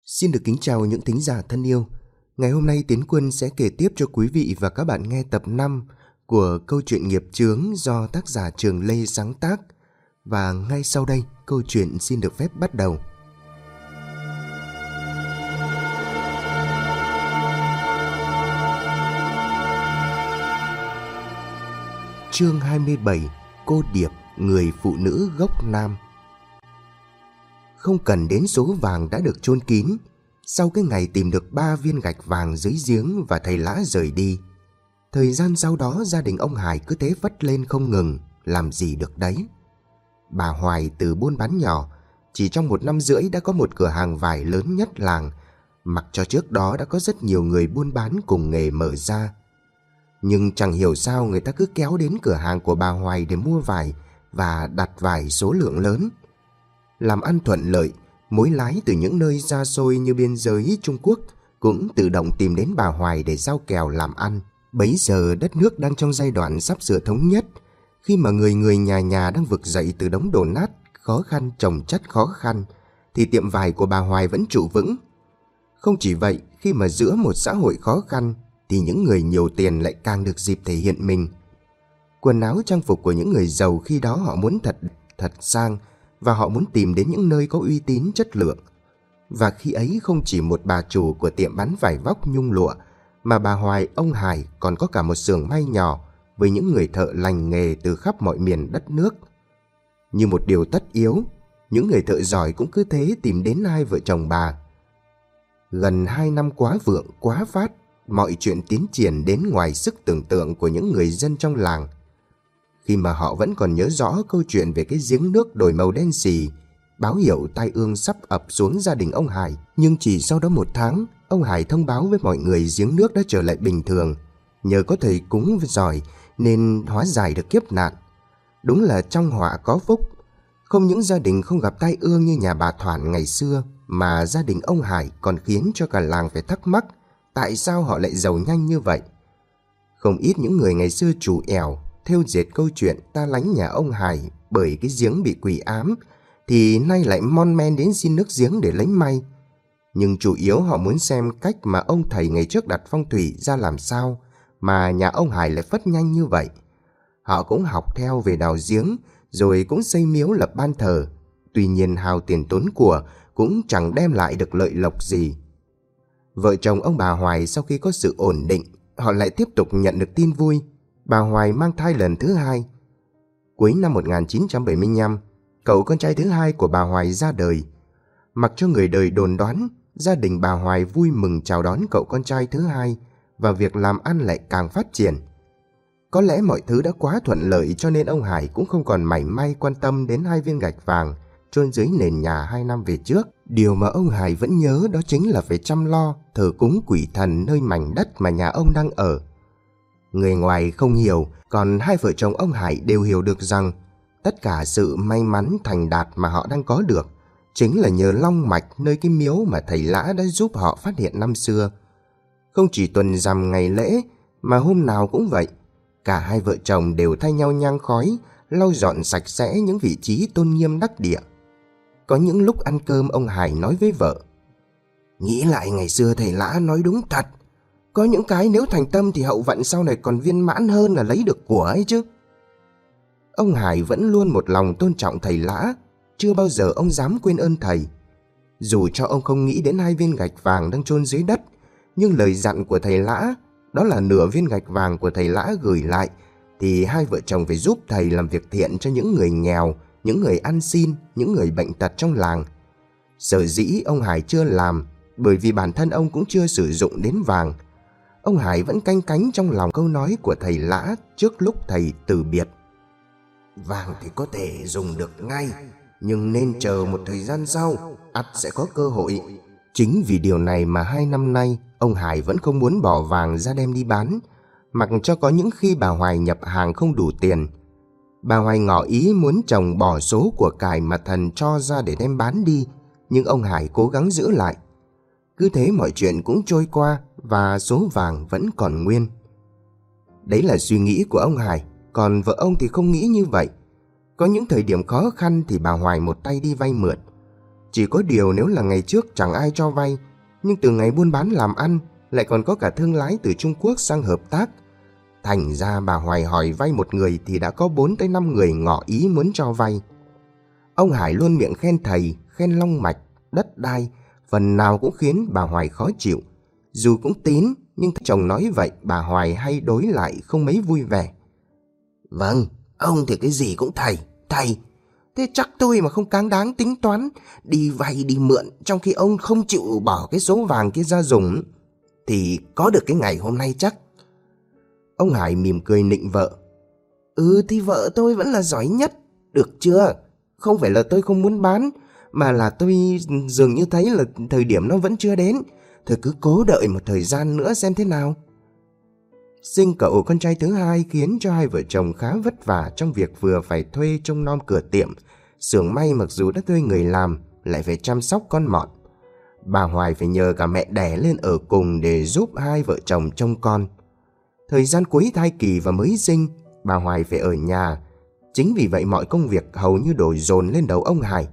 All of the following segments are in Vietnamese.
Xin được kính chào những thính giả thân yêu. Ngày hôm nay Tiến Quân sẽ kể tiếp cho quý vị và các bạn nghe tập 5 của câu chuyện nghiệp chướng do tác giả Trường Lê sáng tác. Và ngay sau đây, câu chuyện xin được phép bắt đầu. Chương 27. Cô Điệp, người phụ nữ gốc Nam. Không cần đến số vàng đã được chôn kín. Sau cái ngày tìm được 3 viên gạch vàng dưới giếng và thầy Lã rời đi, thời gian sau đó gia đình ông Hải cứ thế vất lên không ngừng, làm gì được đấy. Bà Hoài từ buôn bán nhỏ, chỉ trong 1 năm rưỡi đã có một cửa hàng vải lớn nhất làng, mặc cho trước đó đã có rất nhiều người buôn bán cùng nghề mở ra. Nhưng chẳng hiểu sao người ta cứ kéo đến cửa hàng của bà Hoài để mua vải và đặt vải số lượng lớn. Làm ăn thuận lợi, mối lái từ những nơi xa xôi như biên giới Trung Quốc cũng tự động tìm đến bà Hoài để giao kèo làm ăn. Bấy giờ đất nước đang trong giai đoạn sắp sửa thống nhất, khi mà người nhà nhà đang vực dậy từ đống đổ nát, khó khăn chồng chất khó khăn, thì tiệm vải của bà Hoài vẫn trụ vững. Không chỉ vậy, khi mà giữa một xã hội khó khăn, thì những người nhiều tiền lại càng được dịp thể hiện mình. Quần áo trang phục của những người giàu khi đó họ muốn thật sang, và họ muốn tìm đến những nơi có uy tín chất lượng. Và khi ấy không chỉ một bà chủ của tiệm bán vải vóc nhung lụa, mà bà Hoài, ông Hải còn có cả một xưởng may nhỏ với những người thợ lành nghề từ khắp mọi miền đất nước. Như một điều tất yếu, những người thợ giỏi cũng cứ thế tìm đến hai vợ chồng bà. Gần 2 năm quá vượng, quá phát, mọi chuyện tiến triển đến ngoài sức tưởng tượng của những người dân trong làng. Khi mà họ vẫn còn nhớ rõ câu chuyện về cái giếng nước đổi màu đen xì, báo hiệu tai ương sắp ập xuống gia đình ông Hải. Nhưng chỉ sau đó 1 tháng, ông Hải thông báo với mọi người giếng nước đã trở lại bình thường. Nhờ có thầy cúng giỏi nên hóa giải được kiếp nạn. Đúng là trong họa có phúc. Không những gia đình không gặp tai ương như nhà bà Thoản ngày xưa, mà gia đình ông Hải còn khiến cho cả làng phải thắc mắc tại sao họ lại giàu nhanh như vậy. Không ít những người ngày xưa chủ ẻo thêu dệt câu chuyện ta lánh nhà ông Hải bởi cái giếng bị quỷ ám, thì nay lại mon men đến xin nước giếng để lấy may. Nhưng chủ yếu họ muốn xem cách mà ông thầy ngày trước đặt phong thủy ra làm sao mà nhà ông Hải lại phất nhanh như vậy. Họ cũng học theo về đào giếng, rồi cũng xây miếu lập ban thờ. Tuy nhiên hao tiền tốn của cũng chẳng đem lại được lợi lộc gì. Vợ chồng ông bà Hoài sau khi có sự ổn định, họ lại tiếp tục nhận được tin vui. Bà Hoài mang thai lần thứ 2. Cuối năm 1975, cậu con trai thứ 2 của bà Hoài ra đời. Mặc cho người đời đồn đoán, gia đình bà Hoài vui mừng chào đón cậu con trai thứ 2 và việc làm ăn lại càng phát triển. Có lẽ mọi thứ đã quá thuận lợi cho nên ông Hải cũng không còn mảy may quan tâm đến 2 viên gạch vàng chôn dưới nền nhà 2 năm về trước. Điều mà ông Hải vẫn nhớ đó chính là phải chăm lo thờ cúng quỷ thần nơi mảnh đất mà nhà ông đang ở. Người ngoài không hiểu, còn hai vợ chồng ông Hải đều hiểu được rằng tất cả sự may mắn thành đạt mà họ đang có được chính là nhờ long mạch nơi cái miếu mà thầy Lã đã giúp họ phát hiện năm xưa. Không chỉ tuần rằm ngày lễ mà hôm nào cũng vậy, cả hai vợ chồng đều thay nhau nhang khói, lau dọn sạch sẽ những vị trí tôn nghiêm đắc địa. Có những lúc ăn cơm ông Hải nói với vợ: "Nghĩ lại ngày xưa thầy Lã nói đúng thật. Có những cái nếu thành tâm thì hậu vận sau này còn viên mãn hơn là lấy được của ấy chứ." Ông Hải vẫn luôn một lòng tôn trọng thầy Lã, chưa bao giờ ông dám quên ơn thầy. Dù cho ông không nghĩ đến 2 viên gạch vàng đang chôn dưới đất, nhưng lời dặn của thầy Lã, đó là nửa viên gạch vàng của thầy Lã gửi lại, thì hai vợ chồng phải giúp thầy làm việc thiện cho những người nghèo, những người ăn xin, những người bệnh tật trong làng. Sở dĩ ông Hải chưa làm, bởi vì bản thân ông cũng chưa sử dụng đến vàng. Ông Hải vẫn canh cánh trong lòng câu nói của thầy Lã trước lúc thầy từ biệt: "Vàng thì có thể dùng được ngay, nhưng nên chờ một thời gian sau, ắt sẽ có cơ hội." Chính vì điều này mà 2 năm nay, ông Hải vẫn không muốn bỏ vàng ra đem đi bán, mặc cho có những khi bà Hoài nhập hàng không đủ tiền. Bà Hoài ngỏ ý muốn chồng bỏ số của cải mà thần cho ra để đem bán đi, nhưng ông Hải cố gắng giữ lại. Cứ thế mọi chuyện cũng trôi qua và số vàng vẫn còn nguyên. Đấy là suy nghĩ của ông Hải, còn vợ ông thì không nghĩ như vậy. Có những thời điểm khó khăn thì bà Hoài một tay đi vay mượn. Chỉ có điều nếu là ngày trước chẳng ai cho vay, nhưng từ ngày buôn bán làm ăn lại còn có cả thương lái từ Trung Quốc sang hợp tác. Thành ra bà Hoài hỏi vay một người thì đã có 4 tới 5 người ngỏ ý muốn cho vay. Ông Hải luôn miệng khen thầy, khen long mạch, đất đai, phần nào cũng khiến bà Hoài khó chịu. Dù cũng tín, nhưng chồng nói vậy bà Hoài hay đối lại không mấy vui vẻ. Vâng, ông thì cái gì cũng thầy. Thế chắc tôi mà không cáng đáng tính toán, đi vay đi mượn trong khi ông không chịu bỏ cái số vàng kia ra dùng, thì có được cái ngày hôm nay chắc. Ông Hải mỉm cười nịnh vợ. Thì vợ tôi vẫn là giỏi nhất, được chưa? Không phải là tôi không muốn bán, mà là tôi dường như thấy là thời điểm nó vẫn chưa đến. Thôi cứ cố đợi một thời gian nữa xem thế nào. Sinh cậu con trai thứ hai khiến cho hai vợ chồng khá vất vả trong việc vừa phải thuê trông nom cửa tiệm, xưởng may mặc dù đã thuê người làm, lại phải chăm sóc con mọn. Bà Hoài phải nhờ cả mẹ đẻ lên ở cùng để giúp hai vợ chồng trông con. Thời gian cuối thai kỳ và mới sinh, bà Hoài phải ở nhà. Chính vì vậy mọi công việc hầu như đổ dồn lên đầu ông Hải.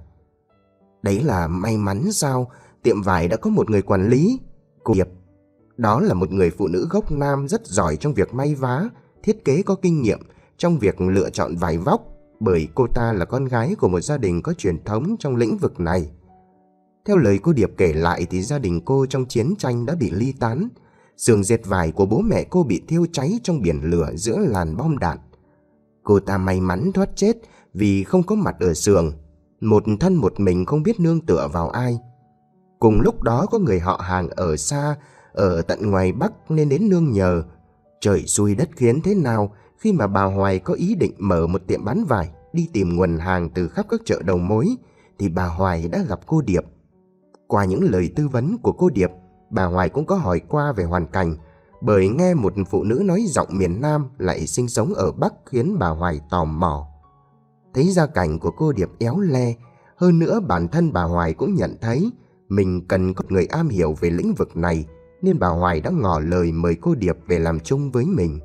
Đấy là may mắn sao, tiệm vải đã có một người quản lý, cô Điệp. Đó là một người phụ nữ gốc Nam rất giỏi trong việc may vá, thiết kế, có kinh nghiệm trong việc lựa chọn vải vóc, bởi cô ta là con gái của một gia đình có truyền thống trong lĩnh vực này. Theo lời cô Điệp kể lại thì gia đình cô trong chiến tranh đã bị ly tán. Xưởng dệt vải của bố mẹ cô bị thiêu cháy trong biển lửa giữa làn bom đạn. Cô ta may mắn thoát chết vì không có mặt ở xưởng, một thân một mình không biết nương tựa vào ai. Cùng lúc đó có người họ hàng ở xa, ở tận ngoài Bắc nên đến nương nhờ. Trời xui đất khiến thế nào khi mà bà Hoài có ý định mở một tiệm bán vải, đi tìm nguồn hàng từ khắp các chợ đầu mối, thì bà Hoài đã gặp cô Điệp. Qua những lời tư vấn của cô Điệp, bà Hoài cũng có hỏi qua về hoàn cảnh, bởi nghe một phụ nữ nói giọng miền Nam lại sinh sống ở Bắc khiến bà Hoài tò mò. Thấy gia cảnh của cô Điệp éo le, hơn nữa bản thân bà Hoài cũng nhận thấy mình cần có người am hiểu về lĩnh vực này, nên bà Hoài đã ngỏ lời mời cô Điệp về làm chung với mình.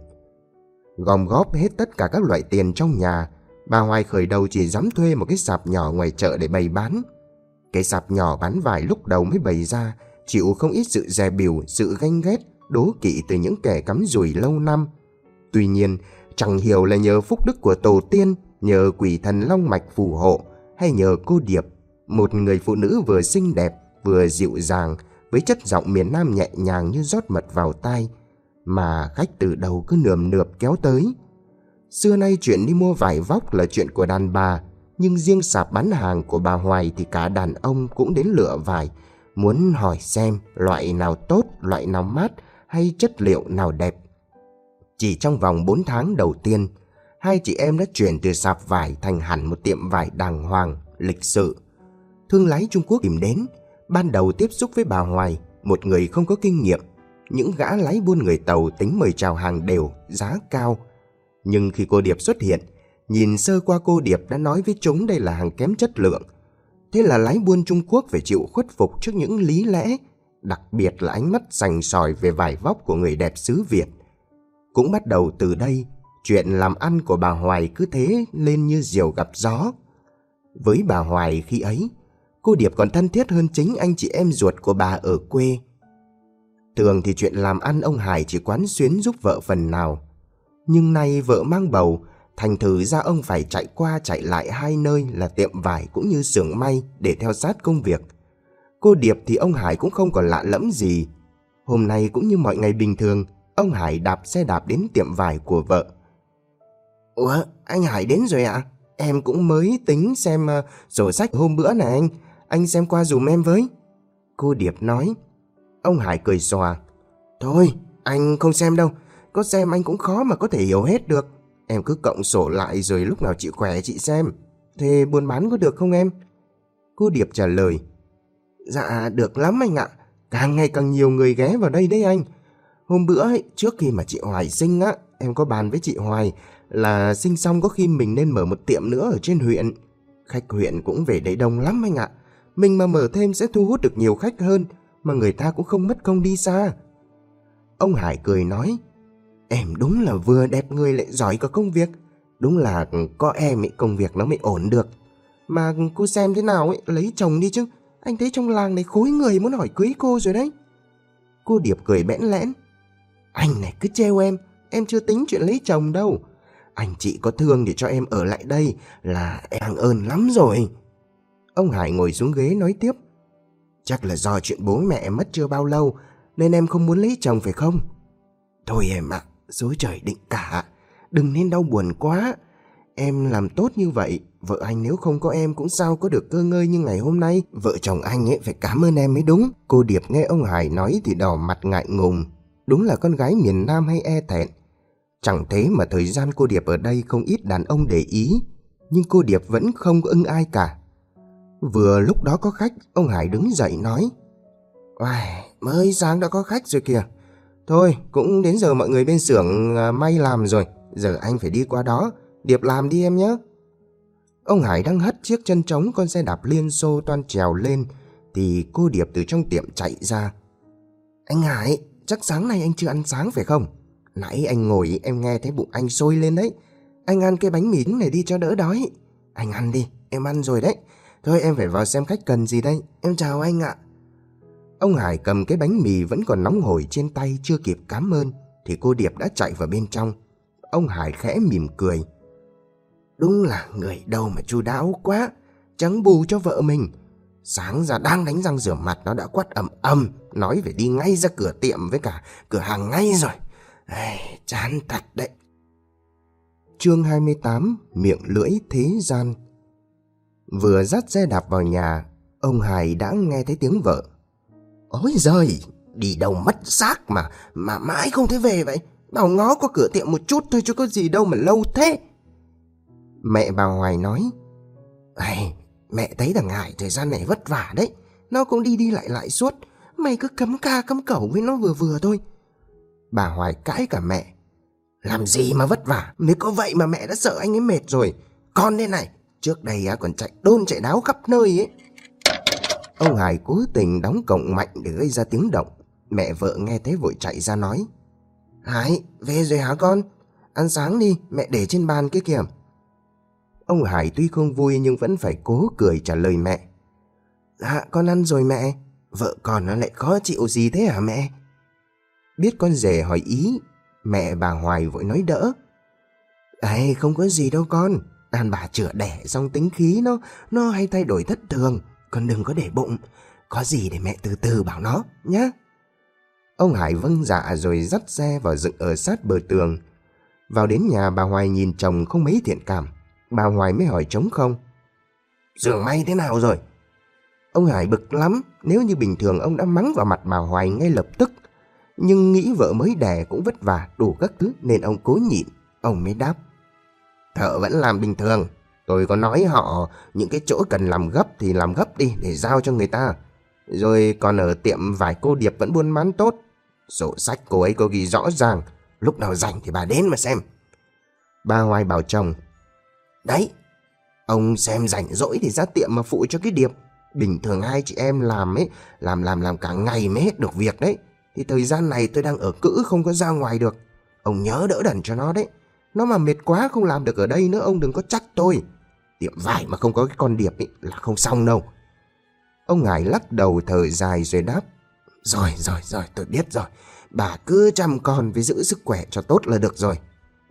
Gom góp hết tất cả các loại tiền trong nhà, bà Hoài khởi đầu chỉ dám thuê một cái sạp nhỏ ngoài chợ để bày bán. Cái sạp nhỏ bán vải lúc đầu mới bày ra chịu không ít sự dè bỉu, sự ganh ghét, đố kỵ từ những kẻ cắm dùi lâu năm. Tuy nhiên, chẳng hiểu là nhờ phúc đức của tổ tiên, nhờ quỷ thần long mạch phù hộ, hay nhờ cô Điệp, một người phụ nữ vừa xinh đẹp vừa dịu dàng, với chất giọng miền Nam nhẹ nhàng như rót mật vào tai, mà khách từ đầu cứ nườm nượp kéo tới. Xưa nay chuyện đi mua vải vóc là chuyện của đàn bà, nhưng riêng sạp bán hàng của bà Hoài thì cả đàn ông cũng đến lựa vải, muốn hỏi xem loại nào tốt, loại nào mát hay chất liệu nào đẹp. Chỉ trong vòng 4 tháng đầu tiên, hai chị em đã chuyển từ sạp vải thành hẳn một tiệm vải đàng hoàng, lịch sự. Thương lái Trung Quốc tìm đến, ban đầu tiếp xúc với bà Hoài, một người không có kinh nghiệm. Những gã lái buôn người Tàu tính mời chào hàng đều, giá cao. Nhưng khi cô Điệp xuất hiện, nhìn sơ qua cô Điệp đã nói với chúng đây là hàng kém chất lượng. Thế là lái buôn Trung Quốc phải chịu khuất phục trước những lý lẽ, đặc biệt là ánh mắt sành sỏi về vải vóc của người đẹp xứ Việt. Cũng bắt đầu từ đây, chuyện làm ăn của bà Hoài cứ thế lên như diều gặp gió. Với bà Hoài khi ấy, cô Điệp còn thân thiết hơn chính anh chị em ruột của bà ở quê. Thường thì chuyện làm ăn ông Hải chỉ quán xuyến giúp vợ phần nào. Nhưng nay vợ mang bầu, thành thử ra ông phải chạy qua chạy lại hai nơi là tiệm vải cũng như xưởng may để theo sát công việc. Cô Điệp thì ông Hải cũng không còn lạ lẫm gì. Hôm nay cũng như mọi ngày bình thường, ông Hải đạp xe đạp đến tiệm vải của vợ. Ủa, anh Hải đến rồi ạ? Em cũng mới tính xem sổ sách hôm bữa này anh xem qua dùm em với. Cô Điệp nói. Ông Hải cười xòa. Thôi, anh không xem đâu, có xem anh cũng khó mà có thể hiểu hết được. Em cứ cộng sổ lại rồi lúc nào chị khỏe chị xem. Thế buôn bán có được không em? Cô Điệp trả lời. Dạ được lắm anh ạ, càng ngày càng nhiều người ghé vào đây đấy anh. Hôm bữa ấy, trước khi mà chị Hoài sinh á, em có bàn với chị Hoài là sinh xong có khi mình nên mở một tiệm nữa ở trên huyện. Khách huyện cũng về đấy đông lắm anh ạ. Mình mà mở thêm sẽ thu hút được nhiều khách hơn, mà người ta cũng không mất công đi xa. Ông Hải cười nói. Em đúng là vừa đẹp người lại giỏi cả công việc. Đúng là có em ấy công việc nó mới ổn được. Mà cô xem thế nào ấy, lấy chồng đi chứ. Anh thấy trong làng này khối người muốn hỏi cưới cô rồi đấy. Cô Điệp cười bẽn lẽn. Anh này cứ trêu em chưa tính chuyện lấy chồng đâu. Anh chị có thương để cho em ở lại đây là em ơn lắm rồi. Ông Hải ngồi xuống ghế nói tiếp. Chắc là do chuyện bố mẹ mất chưa bao lâu nên em không muốn lấy chồng phải không? Thôi em ạ, số trời định cả. Đừng nên đau buồn quá. Em làm tốt như vậy, vợ anh nếu không có em cũng sao có được cơ ngơi như ngày hôm nay. Vợ chồng anh ấy phải cảm ơn em mới đúng. Cô Điệp nghe ông Hải nói thì đỏ mặt ngại ngùng. Đúng là con gái miền Nam hay e thẹn. Chẳng thế mà thời gian cô Điệp ở đây không ít đàn ông để ý, nhưng cô Điệp vẫn không ưng ai cả. Vừa lúc đó có khách, ông Hải đứng dậy nói. Mới sáng đã có khách rồi kìa. Thôi, cũng đến giờ mọi người bên xưởng may làm rồi. Giờ anh phải đi qua đó. Điệp làm đi em nhé. Ông Hải đang hất chiếc chân trống con xe đạp Liên Xô toan trèo lên thì cô Điệp từ trong tiệm chạy ra. Anh Hải, chắc sáng nay anh chưa ăn sáng phải không? Nãy anh ngồi em nghe thấy bụng anh sôi lên đấy. Anh ăn cái bánh mì này đi cho đỡ đói. Anh ăn đi, em ăn rồi đấy. Thôi em phải vào xem khách cần gì đây. Em chào anh ạ. Ông Hải cầm cái bánh mì vẫn còn nóng hổi trên tay chưa kịp cảm ơn thì cô Điệp đã chạy vào bên trong. Ông Hải khẽ mỉm cười. Đúng là người đâu mà chu đáo quá. Chẳng bù cho vợ mình. Sáng ra đang đánh răng rửa mặt nó đã quát ầm ầm nói phải đi ngay ra cửa tiệm với cả cửa hàng ngay rồi. Chán thật đấy. Chương 28. Miệng lưỡi thế gian. Vừa dắt xe đạp vào nhà, ông Hải đã nghe thấy tiếng vợ. Ôi giời, đi đâu mất xác mà mãi không thấy về vậy. Bảo ngó qua cửa tiệm một chút thôi chứ có gì đâu mà lâu thế. Mẹ bà Hoài nói. Mẹ thấy thằng Hải thời gian này vất vả đấy. Nó cũng đi lại suốt. Mày cứ cấm ca cấm cẩu với nó vừa thôi. Bà Hoài cãi cả mẹ. Làm gì mà vất vả, mới có vậy mà mẹ đã sợ anh ấy mệt rồi. Con đây này, trước đây còn chạy đôn chạy đáo khắp nơi ấy. Ông Hải cố tình đóng cổng mạnh để gây ra tiếng động. Mẹ vợ nghe thấy vội chạy ra nói. Hải, về rồi hả con? Ăn sáng đi, mẹ để trên bàn kia kìa. Ông Hải tuy không vui nhưng vẫn phải cố cười trả lời mẹ. Dạ, con ăn rồi mẹ. Vợ con nó lại khó chịu gì thế hả mẹ? Biết con rể hỏi ý, mẹ bà Hoài vội nói đỡ. Không có gì đâu con. Đàn bà chữa đẻ xong tính khí nó hay thay đổi thất thường. Con đừng có để bụng. Có gì để mẹ từ từ bảo nó nhá. Ông Hải vâng dạ rồi dắt xe vào dựng ở sát bờ tường. Vào đến nhà bà Hoài nhìn chồng không mấy thiện cảm. Bà Hoài mới hỏi trống không. Xưởng may thế nào rồi? Ông Hải bực lắm. Nếu như bình thường ông đã mắng vào mặt bà Hoài ngay lập tức. Nhưng nghĩ vợ mới đẻ cũng vất vả đủ các thứ nên ông cố nhịn. Ông mới đáp. Thợ vẫn làm bình thường. Tôi có nói họ những cái chỗ cần làm gấp thì làm gấp đi để giao cho người ta. Rồi còn ở tiệm vải cô Điệp vẫn buôn bán tốt. Sổ sách cô ấy có ghi rõ ràng. Lúc nào rảnh thì bà đến mà xem. Bà Hoài bảo chồng. Đấy, ông xem rảnh rỗi thì ra tiệm mà phụ cho cái Điệp. Bình thường hai chị em làm ấy, làm cả ngày mới hết được việc đấy. Thì thời gian này tôi đang ở cữ không có ra ngoài được. Ông nhớ đỡ đần cho nó đấy. Nó mà mệt quá không làm được ở đây nữa ông đừng có trách tôi. Tiệm vải mà không có cái con Điệp ấy là không xong đâu. Ông Hải lắc đầu thở dài rồi đáp. Rồi tôi biết rồi. Bà cứ chăm con với giữ sức khỏe cho tốt là được rồi.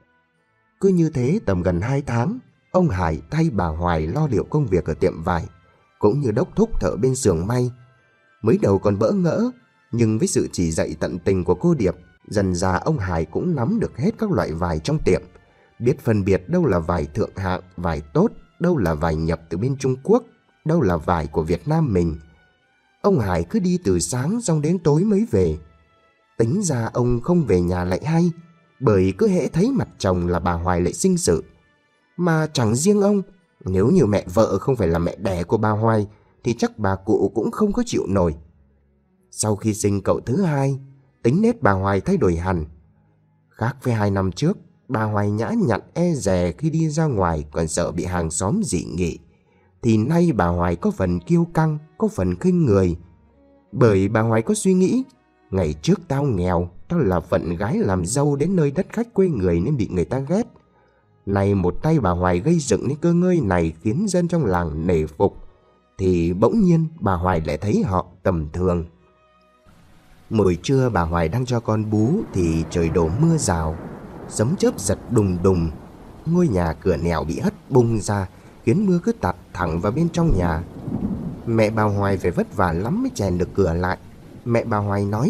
Cứ như thế tầm gần 2 tháng, ông Hải thay bà Hoài lo liệu công việc ở tiệm vải, cũng như đốc thúc thợ bên xưởng may. Mới đầu còn bỡ ngỡ, nhưng với sự chỉ dạy tận tình của cô Điệp, dần dà ông Hải cũng nắm được hết các loại vải trong tiệm, biết phân biệt đâu là vải thượng hạng, vải tốt, đâu là vải nhập từ bên Trung Quốc, đâu là vải của Việt Nam mình. Ông Hải cứ đi từ sáng xong đến tối mới về. Tính ra ông không về nhà lại hay, bởi cứ hễ thấy mặt chồng là bà Hoài lại sinh sự. Mà chẳng riêng ông, nếu như mẹ vợ không phải là mẹ đẻ của bà Hoài thì chắc bà cụ cũng không có chịu nổi. Sau khi sinh cậu thứ hai, tính nết bà Hoài thay đổi hẳn. Khác với 2 năm trước, bà Hoài nhã nhặn e dè khi đi ra ngoài còn sợ bị hàng xóm dị nghị. Thì nay bà Hoài có phần kiêu căng, có phần khinh người. Bởi bà Hoài có suy nghĩ, ngày trước tao nghèo, tao là phận gái làm dâu đến nơi đất khách quê người nên bị người ta ghét. Này một tay bà Hoài gây dựng nên cơ ngơi này khiến dân trong làng nể phục. thì bỗng nhiên bà Hoài lại thấy họ tầm thường. Một buổi trưa bà Hoài đang cho con bú thì trời đổ mưa rào, sấm chớp giật đùng đùng. Ngôi nhà cửa nẻo bị hất bung ra, khiến mưa cứ tạt thẳng vào bên trong nhà. Mẹ bà Hoài phải vất vả lắm mới chèn được cửa lại. Mẹ bà Hoài nói: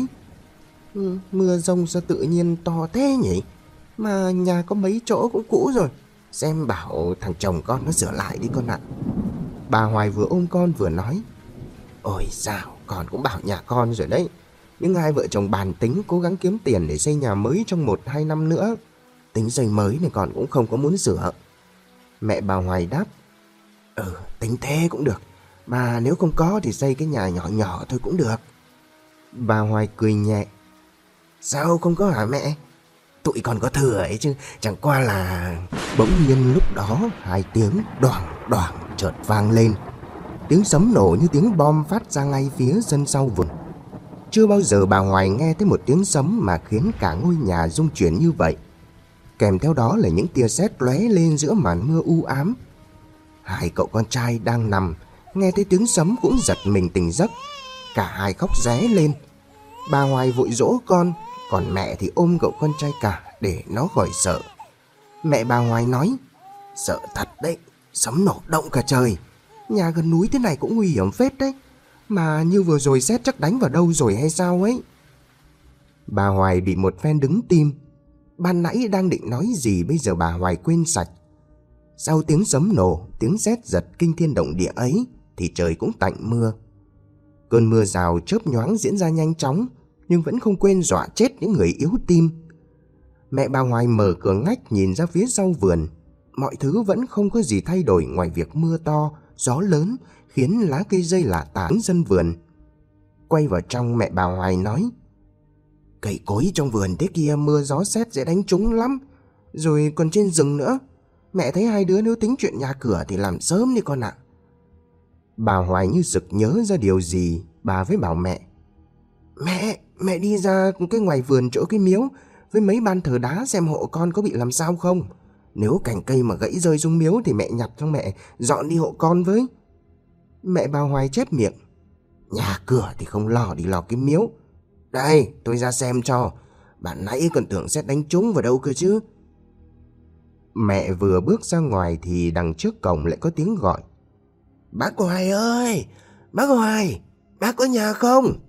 Mưa rông sao tự nhiên to thế nhỉ? Mà nhà có mấy chỗ cũng cũ rồi. Xem bảo thằng chồng con nó sửa lại đi con ạ. Bà Hoài vừa ôm con vừa nói: Ôi dào, con cũng bảo nhà con rồi đấy. Nhưng hai vợ chồng bàn tính cố gắng kiếm tiền để xây nhà mới trong 1-2 năm nữa. Tính xây mới này con cũng không có muốn sửa. Mẹ bà Hoài đáp: tính thế cũng được. Mà nếu không có thì xây cái nhà nhỏ nhỏ thôi cũng được. Bà Hoài cười nhẹ: Sao không có hả mẹ? Tụi còn có thừa ấy chứ, chẳng qua là... Bỗng nhiên lúc đó 2 tiếng đoảng đoảng chợt vang lên. Tiếng sấm nổ như tiếng bom phát ra ngay phía sân sau vườn. Chưa bao giờ bà Hoài nghe thấy một tiếng sấm mà khiến cả ngôi nhà rung chuyển như vậy. Kèm theo đó là những tia sét lóe lên giữa màn mưa u ám. 2 cậu con trai đang nằm nghe thấy tiếng sấm cũng giật mình tỉnh giấc. Cả hai khóc ré lên. Bà Hoài vội dỗ con, còn mẹ thì ôm cậu con trai cả để nó khỏi sợ. Mẹ bà Hoài nói: Sợ thật đấy, sấm nổ động cả trời. Nhà gần núi thế này cũng nguy hiểm phết đấy. Mà như vừa rồi sét chắc đánh vào đâu rồi hay sao ấy. Bà Hoài bị một phen đứng tim. Ban nãy đang định nói gì bây giờ bà Hoài quên sạch. Sau tiếng sấm nổ, tiếng sét giật kinh thiên động địa ấy thì trời cũng tạnh mưa. Cơn mưa rào chớp nhoáng diễn ra nhanh chóng, nhưng vẫn không quên dọa chết những người yếu tim. Mẹ bà Hoài mở cửa ngách nhìn ra phía sau vườn. Mọi thứ vẫn không có gì thay đổi ngoài việc mưa to, gió lớn khiến lá cây rơi lả tả sân vườn. Quay vào trong, mẹ bà Hoài nói: Cây cối trong vườn thế kia mưa gió sét sẽ đánh trúng lắm. Rồi còn trên rừng nữa. Mẹ thấy hai đứa nếu tính chuyện nhà cửa thì làm sớm đi con ạ. Bà Hoài như sực nhớ ra điều gì, bà mới bảo mẹ: Mẹ đi ra cái ngoài vườn chỗ cái miếu với mấy ban thờ đá xem hộ con có bị làm sao không. Nếu cành cây mà gãy rơi xuống miếu thì mẹ nhặt cho mẹ dọn đi hộ con với. Mẹ bà Hoài chép miệng: Nhà cửa thì không lo, đi lo cái miếu. Đây, tôi ra xem cho. Bạn nãy còn tưởng sẽ đánh trúng vào đâu cơ chứ. Mẹ vừa bước ra ngoài thì đằng trước cổng lại có tiếng gọi: Bác Hoài ơi! Bác Hoài! Bác có nhà không?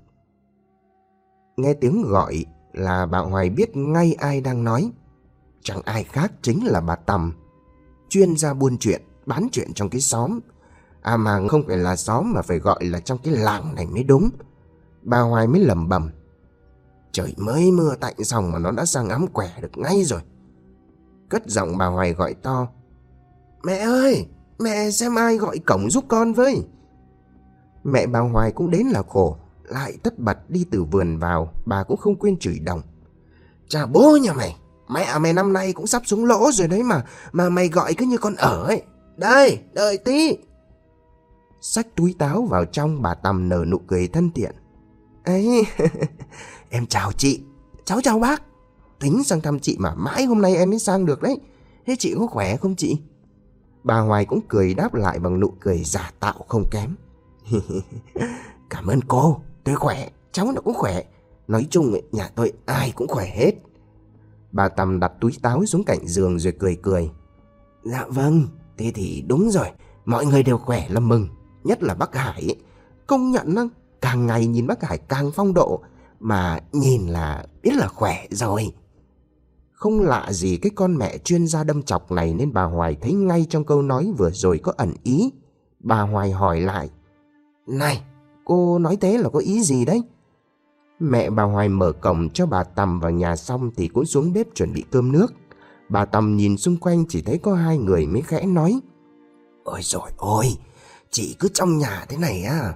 Nghe tiếng gọi là bà Hoài biết ngay ai đang nói. Chẳng ai khác chính là bà Tầm, chuyên gia buôn chuyện, bán chuyện trong cái xóm. À mà không phải là xóm mà phải gọi là trong cái làng này mới đúng. Bà Hoài mới lẩm bẩm: Trời mới mưa tạnh xong mà nó đã sang ấm quẻ được ngay rồi. Cất giọng bà Hoài gọi to: Mẹ ơi! Mẹ xem ai gọi cổng giúp con với. Mẹ bà Hoài cũng đến là khổ, lại tất bật đi từ vườn vào. Bà cũng không quên chửi đồng: Chà bố nhà mày! Mẹ mày năm nay cũng sắp xuống lỗ rồi đấy mà mày gọi cứ như con ở ấy. Đây, đợi tí. Xách túi táo vào trong, bà Tầm nở nụ cười thân thiện: Ấy, em chào chị. Cháu chào bác. Tính sang thăm chị mà mãi hôm nay em mới sang được đấy. Thế chị có khỏe không chị? Bà Hoài cũng cười đáp lại bằng nụ cười giả tạo không kém: Cảm ơn cô, tôi khỏe, cháu nó cũng khỏe. Nói chung nhà tôi ai cũng khỏe hết. Bà Tầm đặt túi táo xuống cạnh giường rồi cười cười: Dạ vâng, thế thì đúng rồi, mọi người đều khỏe là mừng. Nhất là bác Hải ấy. Công nhận càng ngày nhìn bác Hải càng phong độ, mà nhìn là biết là khỏe rồi. Không lạ gì cái con mẹ chuyên gia đâm chọc này, nên bà Hoài thấy ngay trong câu nói vừa rồi có ẩn ý. Bà Hoài hỏi lại: Này, cô nói thế là có ý gì đấy? Mẹ bà Hoài mở cổng cho bà Tầm vào nhà xong thì cũng xuống bếp chuẩn bị cơm nước. Bà Tầm nhìn xung quanh chỉ thấy có 2 người mới khẽ nói: Ôi dồi ôi, chị cứ trong nhà thế này á,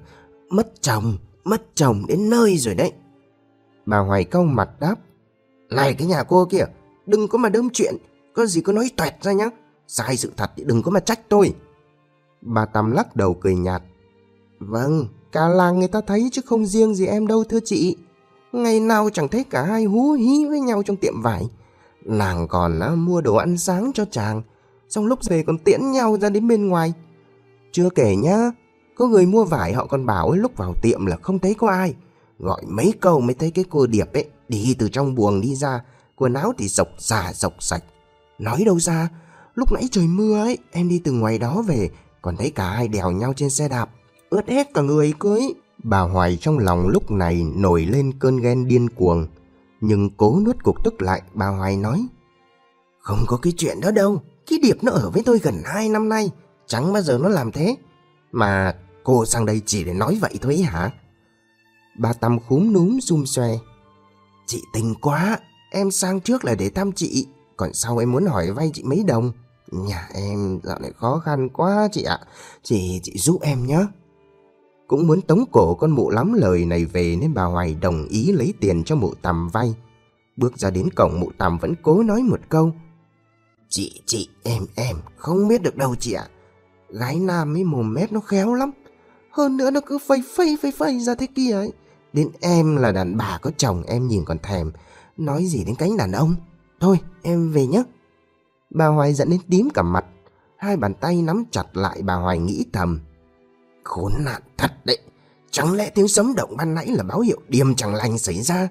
mất chồng đến nơi rồi đấy. Bà Hoài cau mặt đáp: Này cái nhà cô kia, đừng có mà đâm chuyện, có gì cứ nói toẹt ra nhá. Sai sự thật thì đừng có mà trách tôi. Bà Tầm lắc đầu cười nhạt: Vâng, cả làng người ta thấy chứ không riêng gì em đâu thưa chị. Ngày nào chẳng thấy cả hai hú hí với nhau trong tiệm vải. Nàng còn mua đồ ăn sáng cho chàng, xong lúc về còn tiễn nhau ra đến bên ngoài. Chưa kể nhá, Có người mua vải họ còn bảo ấy, lúc vào tiệm là không thấy có ai. Gọi mấy câu mới thấy cái cô Điệp ấy đi từ trong buồng đi ra, quần áo thì rộc rà rộc sạch. Nói đâu ra, lúc nãy trời mưa ấy, em đi từ ngoài đó về, còn thấy cả hai đèo nhau trên xe đạp, ướt hết cả người cưới. Bà Hoài trong lòng lúc này nổi lên cơn ghen điên cuồng, nhưng cố nuốt cục tức lại. Bà Hoài nói: Không có cái chuyện đó đâu. Cái Điệp nó ở với tôi gần 2 năm nay, chẳng bao giờ nó làm thế. Mà cô sang đây chỉ để nói vậy thôi hả? Bà Tâm khúm núm xum xoe: Chị tình quá, em sang trước là để thăm chị, còn sau em muốn hỏi vay chị mấy đồng. Nhà em dạo này khó khăn quá chị ạ, chị giúp em nhé. Cũng muốn tống cổ con Mụ lắm lời này về nên bà Hoài đồng ý lấy tiền cho Mụ Tằm vay. Bước ra đến cổng, Mụ Tằm vẫn cố nói một câu: Chị, em không biết được đâu chị ạ. Gái nam ấy mồm mép nó khéo lắm. Hơn nữa nó cứ phây ra thế kia ấy. Đến em là đàn bà có chồng em nhìn còn thèm, nói gì đến cánh đàn ông. Thôi em về nhé. Bà Hoài giận đến tím cả mặt. Hai bàn tay nắm chặt lại, bà Hoài nghĩ thầm: Khốn nạn thật đấy. Chẳng lẽ tiếng sấm động ban nãy là báo hiệu điềm chẳng lành xảy ra?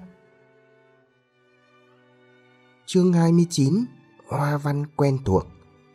Chương 29: Hoa văn quen thuộc.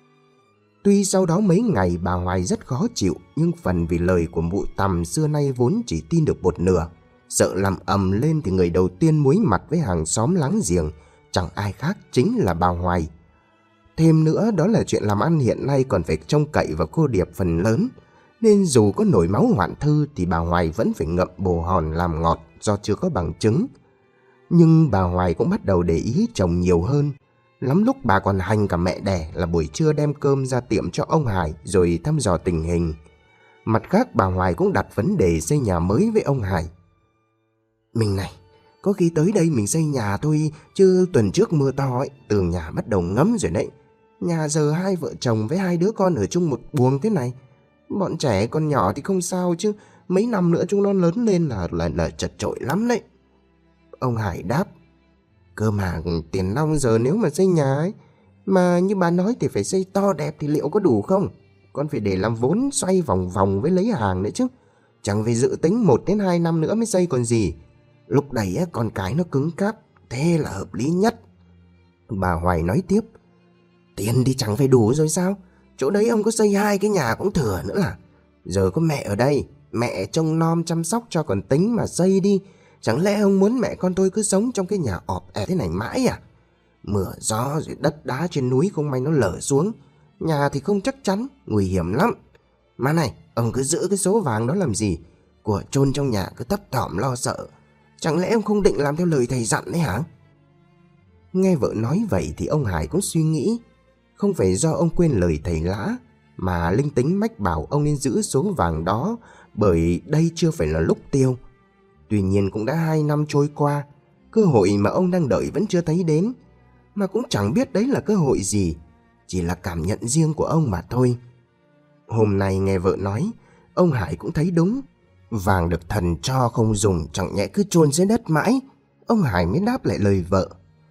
Tuy sau đó mấy ngày bà Hoài rất khó chịu, nhưng phần vì lời của Mụ Tằm xưa nay vốn chỉ tin được một nửa, sợ làm ầm lên thì người đầu tiên muối mặt với hàng xóm láng giềng chẳng ai khác chính là bà Hoài. Thêm nữa đó là chuyện làm ăn hiện nay còn phải trông cậy vào cô Điệp phần lớn, nên dù có nổi máu hoạn thư thì bà Hoài vẫn phải ngậm bồ hòn làm ngọt do chưa có bằng chứng. Nhưng bà Hoài cũng bắt đầu để ý chồng nhiều hơn. Lắm lúc bà còn hành cả mẹ đẻ là buổi trưa đem cơm ra tiệm cho ông Hải rồi thăm dò tình hình. Mặt khác bà Hoài cũng đặt vấn đề xây nhà mới với ông Hải. Mình này, có khi tới đây mình xây nhà thôi, chứ tuần trước mưa to ấy, tường nhà bắt đầu ngấm rồi đấy. Nhà giờ hai vợ chồng với hai đứa con ở chung một buồng thế này. Bọn trẻ con nhỏ thì không sao, chứ mấy năm nữa chúng nó lớn lên là chật chội lắm đấy. Ông Hải đáp: Cơ mà tiền nong giờ nếu mà xây nhà ấy, mà như bà nói thì phải xây to đẹp thì liệu có đủ không? Con phải để làm vốn xoay vòng vòng với lấy hàng nữa chứ. Chẳng phải dự tính 1 đến 2 năm nữa mới xây còn gì. Lúc đấy á, con cái nó cứng cáp, thế là hợp lý nhất. Bà Hoài nói tiếp: Tiền thì chẳng phải đủ rồi sao? Chỗ đấy ông có xây 2 cái nhà cũng thừa nữa là. Giờ có mẹ ở đây, mẹ trông nom chăm sóc cho còn tính mà xây đi. Chẳng lẽ ông muốn mẹ con tôi cứ sống trong cái nhà ọp ẹp thế này mãi à? Mưa gió rồi đất đá trên núi không may nó lở xuống, nhà thì không chắc chắn, nguy hiểm lắm. Mà này, ông cứ giữ cái số vàng đó làm gì? Của chôn trong nhà cứ thấp thỏm lo sợ. Chẳng lẽ ông không định làm theo lời thầy dặn đấy hả? Nghe vợ nói vậy thì ông Hải cũng suy nghĩ. Không phải do ông quên lời thầy Lã, mà linh tính mách bảo ông nên giữ số vàng đó, bởi đây chưa phải là lúc tiêu. Tuy nhiên cũng đã 2 năm trôi qua, cơ hội mà ông đang đợi vẫn chưa thấy đến. Mà cũng chẳng biết đấy là cơ hội gì, chỉ là cảm nhận riêng của ông mà thôi. Hôm nay nghe vợ nói, ông Hải cũng thấy đúng. Vàng được thần cho không dùng, chẳng nhẽ cứ chôn dưới đất mãi. Ông Hải mới đáp lại lời vợ: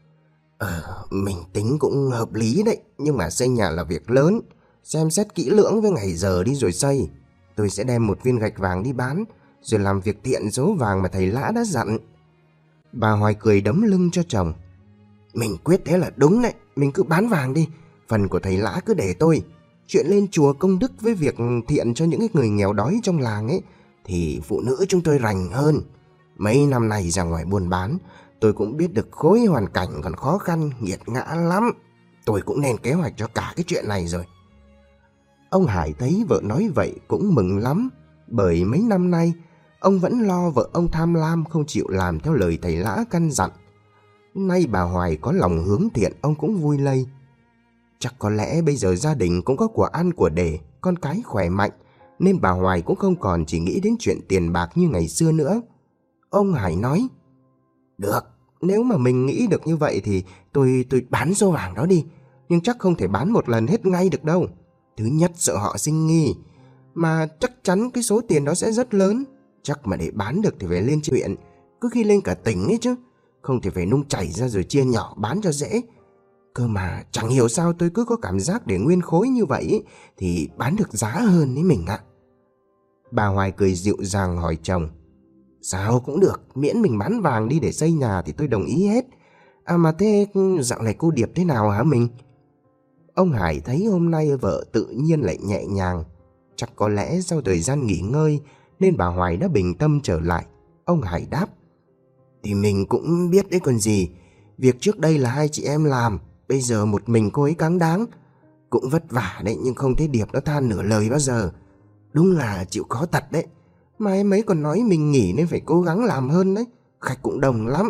Mình tính cũng hợp lý đấy, nhưng mà xây nhà là việc lớn, xem xét kỹ lưỡng với ngày giờ đi rồi xây. Tôi sẽ đem 1 viên gạch vàng đi bán, rồi làm việc tiện số vàng mà thầy Lã đã dặn. Bà Hoài cười đấm lưng cho chồng: Mình quyết thế là đúng đấy, mình cứ bán vàng đi, phần của thầy Lã cứ để tôi. Chuyện lên chùa công đức với việc thiện cho những người nghèo đói trong làng ấy thì phụ nữ chúng tôi rành hơn. Mấy năm nay ra ngoài buôn bán, tôi cũng biết được khối hoàn cảnh còn khó khăn, nghiệt ngã lắm. Tôi cũng nên kế hoạch cho cả cái chuyện này rồi. Ông Hải thấy vợ nói vậy cũng mừng lắm, bởi mấy năm nay ông vẫn lo vợ ông tham lam không chịu làm theo lời thầy Lã căn dặn. Nay bà Hoài có lòng hướng thiện, ông cũng vui lây. Chắc có lẽ bây giờ gia đình cũng có của ăn của để, con cái khỏe mạnh, nên bà Hoài cũng không còn chỉ nghĩ đến chuyện tiền bạc như ngày xưa nữa. Ông Hải nói: Được, nếu mà mình nghĩ được như vậy thì tôi bán số vàng đó đi. Nhưng chắc không thể bán một lần hết ngay được đâu. Thứ nhất sợ họ sinh nghi, mà chắc chắn cái số tiền đó sẽ rất lớn. Chắc mà để bán được thì phải lên trên huyện, có khi lên cả tỉnh ấy chứ. Không thể phải nung chảy ra rồi chia nhỏ bán cho dễ. Cơ mà chẳng hiểu sao tôi cứ có cảm giác để nguyên khối như vậy thì bán được giá hơn đấy mình ạ. Bà Hoài cười dịu dàng hỏi chồng. Sao cũng được, miễn mình bán vàng đi để xây nhà thì tôi đồng ý hết. À mà thế dạo này cô Điệp thế nào hả mình? Ông Hải thấy hôm nay vợ tự nhiên lại nhẹ nhàng. Chắc có lẽ sau thời gian nghỉ ngơi nên bà Hoài đã bình tâm trở lại. Ông Hải đáp. Thì mình cũng biết đấy còn gì. Việc trước đây là hai chị em làm, bây giờ một mình cô ấy cáng đáng. Cũng vất vả đấy, nhưng không thấy Điệp nó than nửa lời bao giờ. Đúng là chịu khó thật đấy. Mà em ấy còn nói mình nghỉ nên phải cố gắng làm hơn đấy. Khách cũng đông lắm.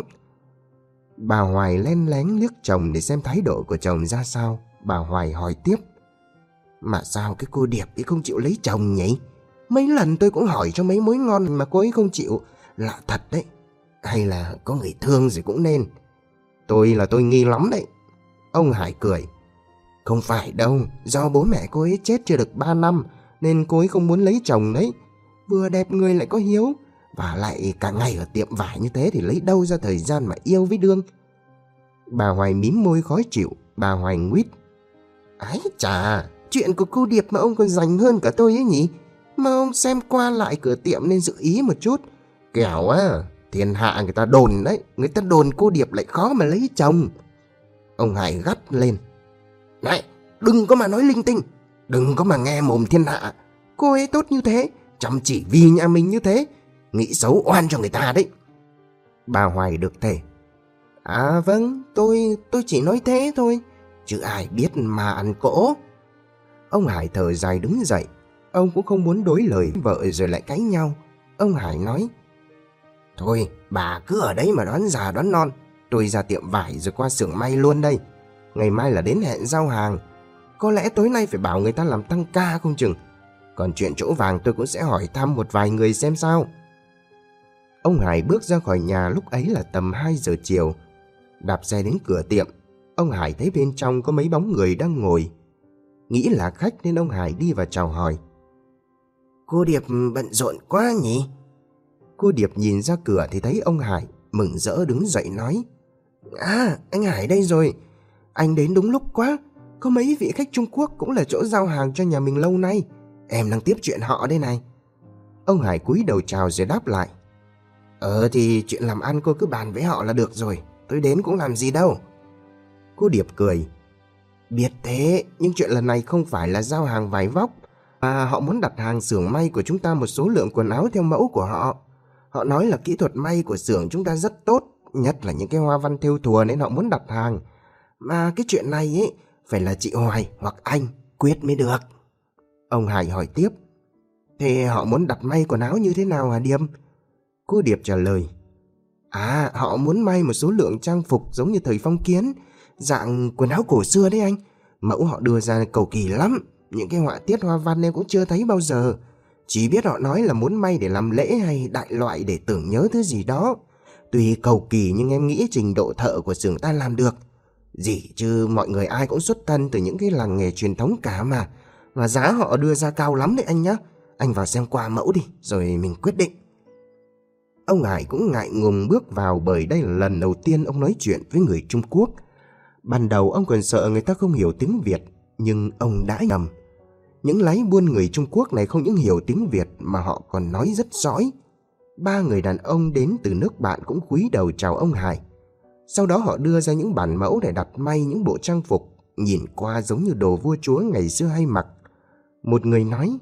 Bà Hoài len lén liếc chồng để xem thái độ của chồng ra sao. Bà Hoài hỏi tiếp. Mà sao cái cô Điệp ấy không chịu lấy chồng nhỉ? Mấy lần tôi cũng hỏi cho mấy mối ngon mà cô ấy không chịu. Lạ thật đấy. Hay là có người thương rồi cũng nên. Tôi nghi lắm đấy. Ông Hải cười. Không phải đâu, do bố mẹ cô ấy chết chưa được 3 năm nên cô ấy không muốn lấy chồng đấy. Vừa đẹp người lại có hiếu, và lại cả ngày ở tiệm vải như thế thì lấy đâu ra thời gian mà yêu với đương. Bà Hoài mím môi khó chịu. Bà Hoài nguyết. Ái chà, chuyện của cô Điệp mà ông còn dành hơn cả tôi ấy nhỉ? Mà ông xem qua lại cửa tiệm nên dự ý một chút. Kẻo thiên hạ người ta đồn đấy, người ta đồn cô Điệp lại khó mà lấy chồng. Ông Hải gắt lên. Này, đừng có mà nói linh tinh, đừng có mà nghe mồm thiên hạ. Cô ấy tốt như thế, chăm chỉ vì nhà mình như thế, nghĩ xấu oan cho người ta đấy. Bà Hoài được thể. À vâng, tôi chỉ nói thế thôi, chứ ai biết mà ăn cỗ. Ông Hải thở dài đứng dậy. Ông cũng không muốn đối lời với vợ rồi lại cãi nhau. Ông Hải nói. Thôi, bà cứ ở đấy mà đoán già đoán non. Tôi ra tiệm vải rồi qua xưởng may luôn đây. Ngày mai là đến hẹn giao hàng. Có lẽ tối nay phải bảo người ta làm tăng ca không chừng. Còn chuyện chỗ vàng tôi cũng sẽ hỏi thăm một vài người xem sao. Ông Hải bước ra khỏi nhà lúc ấy là tầm 2 giờ chiều. Đạp xe đến cửa tiệm, ông Hải thấy bên trong có mấy bóng người đang ngồi. Nghĩ là khách nên ông Hải đi vào chào hỏi. Cô Điệp bận rộn quá nhỉ? Cô Điệp nhìn ra cửa thì thấy ông Hải, mừng rỡ đứng dậy nói. À, anh Hải đây rồi. Anh đến đúng lúc quá. Có mấy vị khách Trung Quốc cũng là chỗ giao hàng cho nhà mình lâu nay. Em đang tiếp chuyện họ đây này. Ông Hải cúi đầu chào rồi đáp lại. Thì chuyện làm ăn cô cứ bàn với họ là được rồi. Tôi đến cũng làm gì đâu. Cô Điệp cười. Biết thế, nhưng chuyện lần này không phải là giao hàng vải vóc, mà họ muốn đặt hàng xưởng may của chúng ta một số lượng quần áo theo mẫu của họ. Họ nói là kỹ thuật may của xưởng chúng ta rất tốt, nhất là những cái hoa văn thêu thùa nên họ muốn đặt hàng. Mà cái chuyện này ấy, phải là chị Hoài hoặc anh quyết mới được. Ông Hải hỏi tiếp. Thế họ muốn đặt may quần áo như thế nào hả Điệp? Cô Điệp trả lời. À, họ muốn may một số lượng trang phục giống như thời phong kiến, dạng quần áo cổ xưa đấy anh. Mẫu họ đưa ra cầu kỳ lắm, những cái họa tiết hoa văn em cũng chưa thấy bao giờ. Chỉ biết họ nói là muốn may để làm lễ hay đại loại để tưởng nhớ thứ gì đó. Tuy cầu kỳ nhưng em nghĩ trình độ thợ của xưởng ta làm được. Gì chứ mọi người ai cũng xuất thân từ những cái làng nghề truyền thống cả mà. Mà giá họ đưa ra cao lắm đấy anh nhá. Anh vào xem qua mẫu đi rồi mình quyết định. Ông Hải cũng ngại ngùng bước vào bởi đây là lần đầu tiên ông nói chuyện với người Trung Quốc. Ban đầu ông còn sợ người ta không hiểu tiếng Việt, nhưng ông đã nhầm. Những lái buôn người Trung Quốc này không những hiểu tiếng Việt mà họ còn nói rất giỏi. 3 người đàn ông đến từ nước bạn cũng cúi đầu chào ông Hải. Sau đó họ đưa ra những bản mẫu để đặt may những bộ trang phục, nhìn qua giống như đồ vua chúa ngày xưa hay mặc. Một người nói.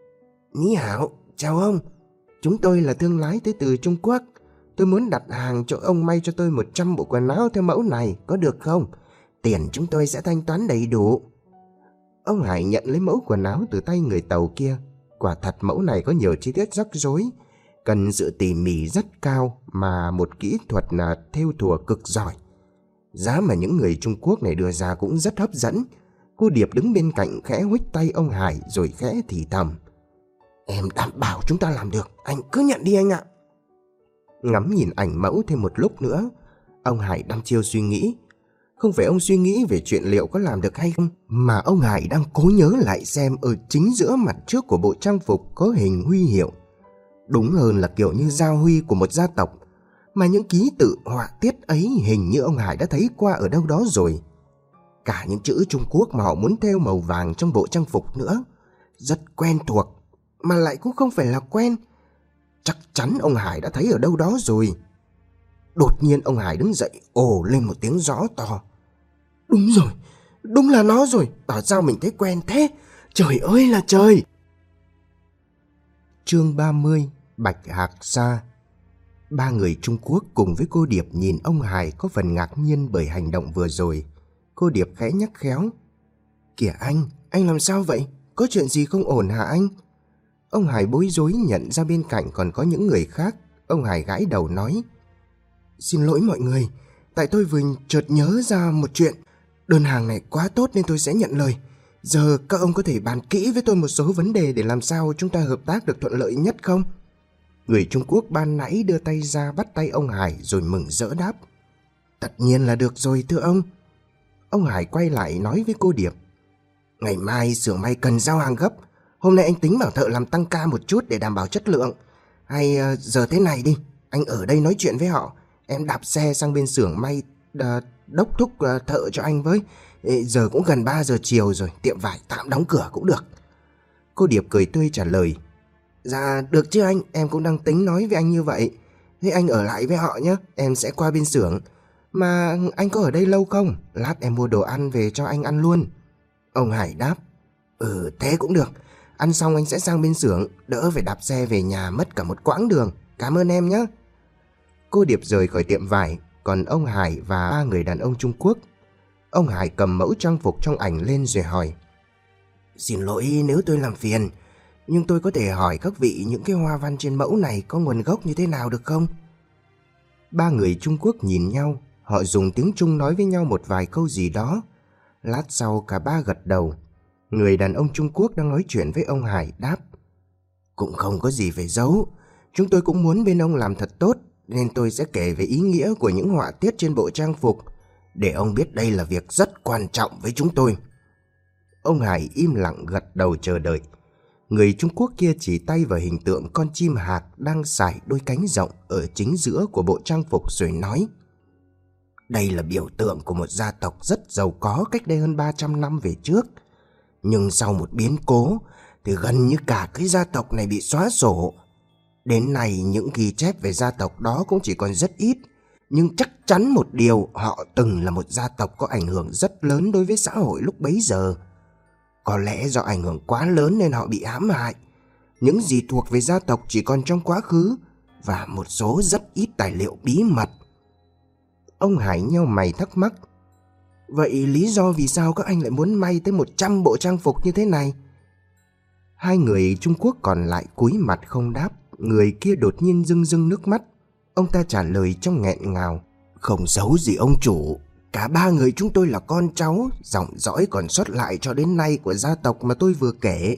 Ní hảo, chào ông. Chúng tôi là thương lái tới từ Trung Quốc. Tôi muốn đặt hàng cho ông may cho tôi 100 bộ quần áo theo mẫu này, có được không? Tiền chúng tôi sẽ thanh toán đầy đủ. Ông Hải nhận lấy mẫu quần áo từ tay người Tàu kia. Quả thật mẫu này có nhiều chi tiết rắc rối, cần sự tỉ mỉ rất cao mà một kỹ thuật là thêu thùa cực giỏi. Giá mà những người Trung Quốc này đưa ra cũng rất hấp dẫn. Cô Điệp đứng bên cạnh khẽ huých tay ông Hải rồi khẽ thì thầm. Em đảm bảo chúng ta làm được, anh cứ nhận đi anh ạ. Ngắm nhìn ảnh mẫu thêm một lúc nữa, ông Hải đăm chiêu suy nghĩ. Không phải ông suy nghĩ về chuyện liệu có làm được hay không, mà ông Hải đang cố nhớ lại xem ở chính giữa mặt trước của bộ trang phục có hình huy hiệu. Đúng hơn là kiểu như giao huy của một gia tộc, mà những ký tự họa tiết ấy hình như ông Hải đã thấy qua ở đâu đó rồi. Cả những chữ Trung Quốc mà họ muốn thêu màu vàng trong bộ trang phục nữa, rất quen thuộc. mà lại cũng không phải là quen. Chắc chắn ông Hải đã thấy ở đâu đó rồi. Đột nhiên ông Hải đứng dậy ồ lên một tiếng rõ to. Đúng rồi, đúng là nó rồi, bảo sao mình thấy quen thế. Trời ơi là trời. Chương 30, Bạch Hạc Sa. Ba người Trung Quốc cùng với cô Điệp nhìn ông Hải có phần ngạc nhiên bởi hành động vừa rồi. Cô Điệp khẽ nhắc khéo. Kìa anh làm sao vậy? Có chuyện gì không ổn hả anh? Ông Hải bối rối nhận ra bên cạnh còn có những người khác. Ông Hải gãi đầu nói. Xin lỗi mọi người, tại tôi vừa chợt nhớ ra một chuyện. Đơn hàng này quá tốt nên tôi sẽ nhận lời. Giờ các ông có thể bàn kỹ với tôi một số vấn đề để làm sao chúng ta hợp tác được thuận lợi nhất không? Người Trung Quốc ban nãy đưa tay ra bắt tay ông Hải rồi mừng rỡ đáp. Tất nhiên là được rồi thưa ông. Ông Hải quay lại nói với cô Điệp. Ngày mai xưởng may cần giao hàng gấp. Hôm nay anh tính bảo thợ làm tăng ca một chút để đảm bảo chất lượng. Hay giờ thế này đi, anh ở đây nói chuyện với họ. Em đạp xe sang bên xưởng may đốc thúc thợ cho anh với. Giờ cũng gần 3 giờ chiều rồi, tiệm vải tạm đóng cửa cũng được. Cô Điệp cười tươi trả lời. Dạ được chứ anh, em cũng đang tính nói với anh như vậy. Thế anh ở lại với họ nhé, em sẽ qua bên xưởng. Mà anh có ở đây lâu không? Lát em mua đồ ăn về cho anh ăn luôn. Ông Hải đáp. Thế cũng được. Ăn xong anh sẽ sang bên xưởng, đỡ phải đạp xe về nhà mất cả một quãng đường. Cảm ơn em nhé. Cô Điệp rời khỏi tiệm vải, còn ông Hải và ba người đàn ông Trung Quốc. Ông Hải cầm mẫu trang phục trong ảnh lên rồi hỏi. Xin lỗi nếu tôi làm phiền, nhưng tôi có thể hỏi các vị những cái hoa văn trên mẫu này có nguồn gốc như thế nào được không? Ba người Trung Quốc nhìn nhau, họ dùng tiếng Trung nói với nhau một vài câu gì đó. Lát sau cả ba gật đầu. Người đàn ông Trung Quốc đang nói chuyện với ông Hải đáp. Cũng không có gì phải giấu. Chúng tôi cũng muốn bên ông làm thật tốt, nên tôi sẽ kể về ý nghĩa của những họa tiết trên bộ trang phục, để ông biết đây là việc rất quan trọng với chúng tôi. Ông Hải im lặng gật đầu chờ đợi. Người Trung Quốc kia chỉ tay vào hình tượng con chim hạc đang sải đôi cánh rộng ở chính giữa của bộ trang phục rồi nói. Đây là biểu tượng của một gia tộc rất giàu có cách đây hơn 300 năm về trước. Nhưng sau một biến cố thì gần như cả cái gia tộc này bị xóa sổ. Đến nay những ghi chép về gia tộc đó cũng chỉ còn rất ít. Nhưng chắc chắn một điều, họ từng là một gia tộc có ảnh hưởng rất lớn đối với xã hội lúc bấy giờ. Có lẽ do ảnh hưởng quá lớn nên họ bị hãm hại. Những gì thuộc về gia tộc chỉ còn trong quá khứ và một số rất ít tài liệu bí mật. Ông Hải nheo mày thắc mắc. Vậy lý do vì sao các anh lại muốn may tới 100 bộ trang phục như thế này? Hai người Trung Quốc còn lại cúi mặt không đáp. Người kia đột nhiên rưng rưng nước mắt. Ông ta trả lời trong nghẹn ngào. Không giấu gì ông chủ. Cả ba người chúng tôi là con cháu, dòng dõi còn sót lại cho đến nay của gia tộc mà tôi vừa kể.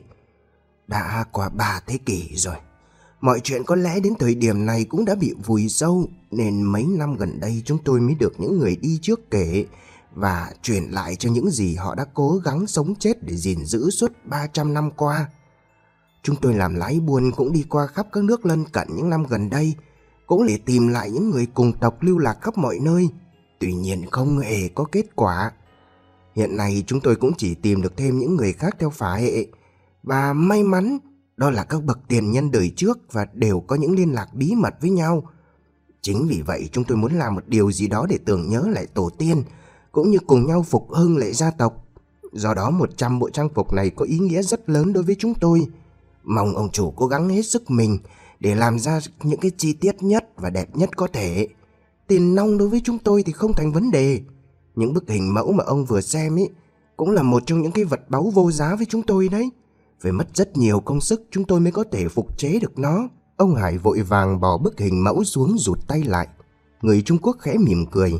Đã qua 3 thế kỷ rồi. Mọi chuyện có lẽ đến thời điểm này cũng đã bị vùi sâu, nên mấy năm gần đây chúng tôi mới được những người đi trước kể và truyền lại cho những gì họ đã cố gắng sống chết để gìn giữ suốt 300 năm qua. Chúng tôi làm lái buôn cũng đi qua khắp các nước lân cận những năm gần đây, cũng để tìm lại những người cùng tộc lưu lạc khắp mọi nơi. Tuy nhiên không hề có kết quả. Hiện nay chúng tôi cũng chỉ tìm được thêm những người khác theo phả hệ. Và may mắn đó là các bậc tiền nhân đời trước và đều có những liên lạc bí mật với nhau. Chính vì vậy chúng tôi muốn làm một điều gì đó để tưởng nhớ lại tổ tiên, cũng như cùng nhau phục hưng lại gia tộc. Do đó 100 bộ trang phục này có ý nghĩa rất lớn đối với chúng tôi. Mong ông chủ cố gắng hết sức mình để làm ra những cái chi tiết nhất và đẹp nhất có thể. Tiền nong đối với chúng tôi thì không thành vấn đề. Những bức hình mẫu mà ông vừa xem ấy cũng là một trong những cái vật báu vô giá với chúng tôi đấy. Phải mất rất nhiều công sức chúng tôi mới có thể phục chế được nó. Ông Hải vội vàng bỏ bức hình mẫu xuống rụt tay lại. Người Trung Quốc khẽ mỉm cười.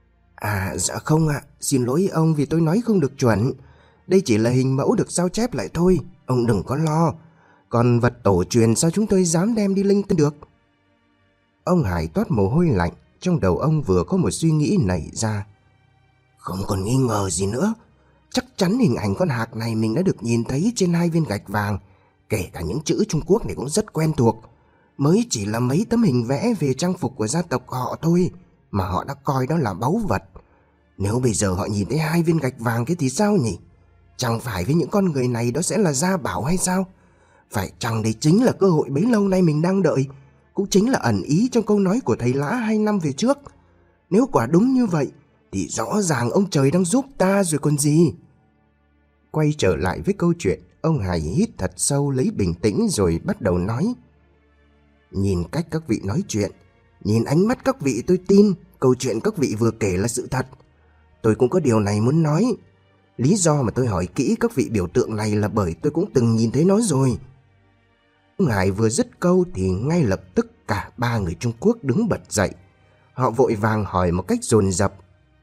Dạ không ạ, xin lỗi ông vì tôi nói không được chuẩn. Đây chỉ là hình mẫu được sao chép lại thôi, ông đừng có lo. Còn vật tổ truyền sao chúng tôi dám đem đi linh tinh được. Ông Hải toát mồ hôi lạnh. Trong đầu ông vừa có một suy nghĩ nảy ra. Không còn nghi ngờ gì nữa. Chắc chắn hình ảnh con hạc này mình đã được nhìn thấy trên 2 viên gạch vàng. Kể cả những chữ Trung Quốc này cũng rất quen thuộc. Mới chỉ là mấy tấm hình vẽ về trang phục của gia tộc họ thôi mà họ đã coi đó là báu vật. Nếu bây giờ họ nhìn thấy 2 viên gạch vàng cái thì sao nhỉ? Chẳng phải với những con người này đó sẽ là gia bảo hay sao? Phải chăng đây chính là cơ hội bấy lâu nay mình đang đợi? Cũng chính là ẩn ý trong câu nói của thầy Lã 2 năm về trước. Nếu quả đúng như vậy thì rõ ràng ông trời đang giúp ta rồi còn gì. Quay trở lại với câu chuyện, ông Hải hít thật sâu lấy bình tĩnh rồi bắt đầu nói. Nhìn cách các vị nói chuyện, nhìn ánh mắt các vị, tôi tin câu chuyện các vị vừa kể là sự thật. Tôi cũng có điều này muốn nói. Lý do mà tôi hỏi kỹ các vị biểu tượng này là bởi tôi cũng từng nhìn thấy nó rồi. Ông Hải vừa dứt câu thì ngay lập tức cả ba người Trung Quốc đứng bật dậy. Họ vội vàng hỏi một cách dồn dập.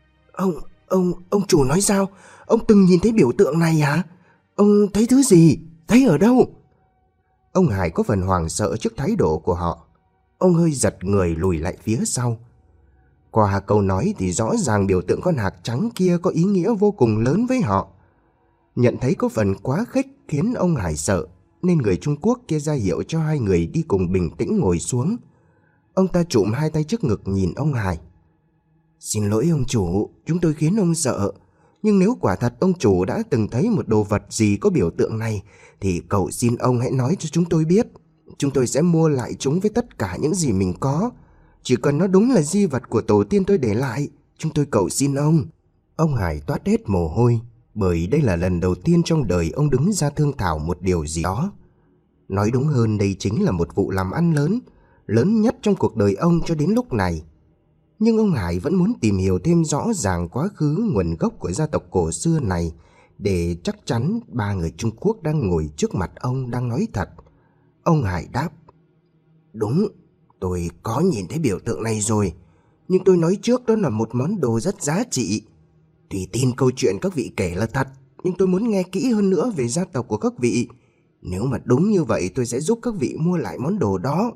Ông chủ nói sao? Ông từng nhìn thấy biểu tượng này hả? Ông thấy thứ gì? Thấy ở đâu? Ông Hải có phần hoảng sợ trước thái độ của họ. Ông hơi giật người lùi lại phía sau. Qua câu nói thì rõ ràng biểu tượng con hạc trắng kia có ý nghĩa vô cùng lớn với họ. Nhận thấy có phần quá khích khiến ông Hải sợ, nên người Trung Quốc kia ra hiệu cho hai người đi cùng bình tĩnh ngồi xuống. Ông ta trụm hai tay trước ngực nhìn ông Hải. Xin lỗi ông chủ, chúng tôi khiến ông sợ. Nhưng nếu quả thật ông chủ đã từng thấy một đồ vật gì có biểu tượng này, thì cầu xin ông hãy nói cho chúng tôi biết. Chúng tôi sẽ mua lại chúng với tất cả những gì mình có. Chỉ cần nó đúng là di vật của tổ tiên tôi để lại, chúng tôi cầu xin ông. Ông Hải toát hết mồ hôi, bởi đây là lần đầu tiên trong đời ông đứng ra thương thảo một điều gì đó. Nói đúng hơn, đây chính là một vụ làm ăn lớn nhất trong cuộc đời ông cho đến lúc này. Nhưng ông Hải vẫn muốn tìm hiểu thêm rõ ràng quá khứ nguồn gốc của gia tộc cổ xưa này, để chắc chắn ba người Trung Quốc đang ngồi trước mặt ông đang nói thật. Ông Hải đáp. Đúng, tôi có nhìn thấy biểu tượng này rồi, nhưng tôi nói trước đó là một món đồ rất giá trị. Tuy tin câu chuyện các vị kể là thật, nhưng tôi muốn nghe kỹ hơn nữa về gia tộc của các vị. Nếu mà đúng như vậy tôi sẽ giúp các vị mua lại món đồ đó.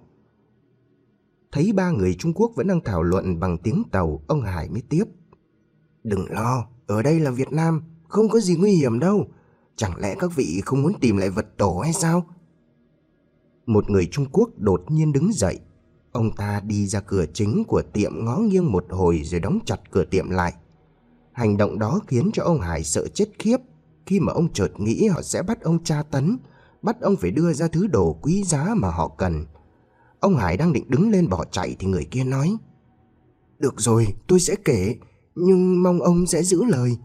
Thấy ba người Trung Quốc vẫn đang thảo luận bằng tiếng Tàu, ông Hải mới tiếp. Đừng lo, ở đây là Việt Nam, không có gì nguy hiểm đâu. Chẳng lẽ các vị không muốn tìm lại vật tổ hay sao? Một người Trung Quốc đột nhiên đứng dậy. Ông ta đi ra cửa chính của tiệm ngó nghiêng một hồi rồi đóng chặt cửa tiệm lại. Hành động đó khiến cho ông Hải sợ chết khiếp, khi mà ông chợt nghĩ họ sẽ bắt ông tra tấn, bắt ông phải đưa ra thứ đồ quý giá mà họ cần. Ông Hải đang định đứng lên bỏ chạy thì người kia nói. Được rồi, tôi sẽ kể, nhưng mong ông sẽ giữ lời.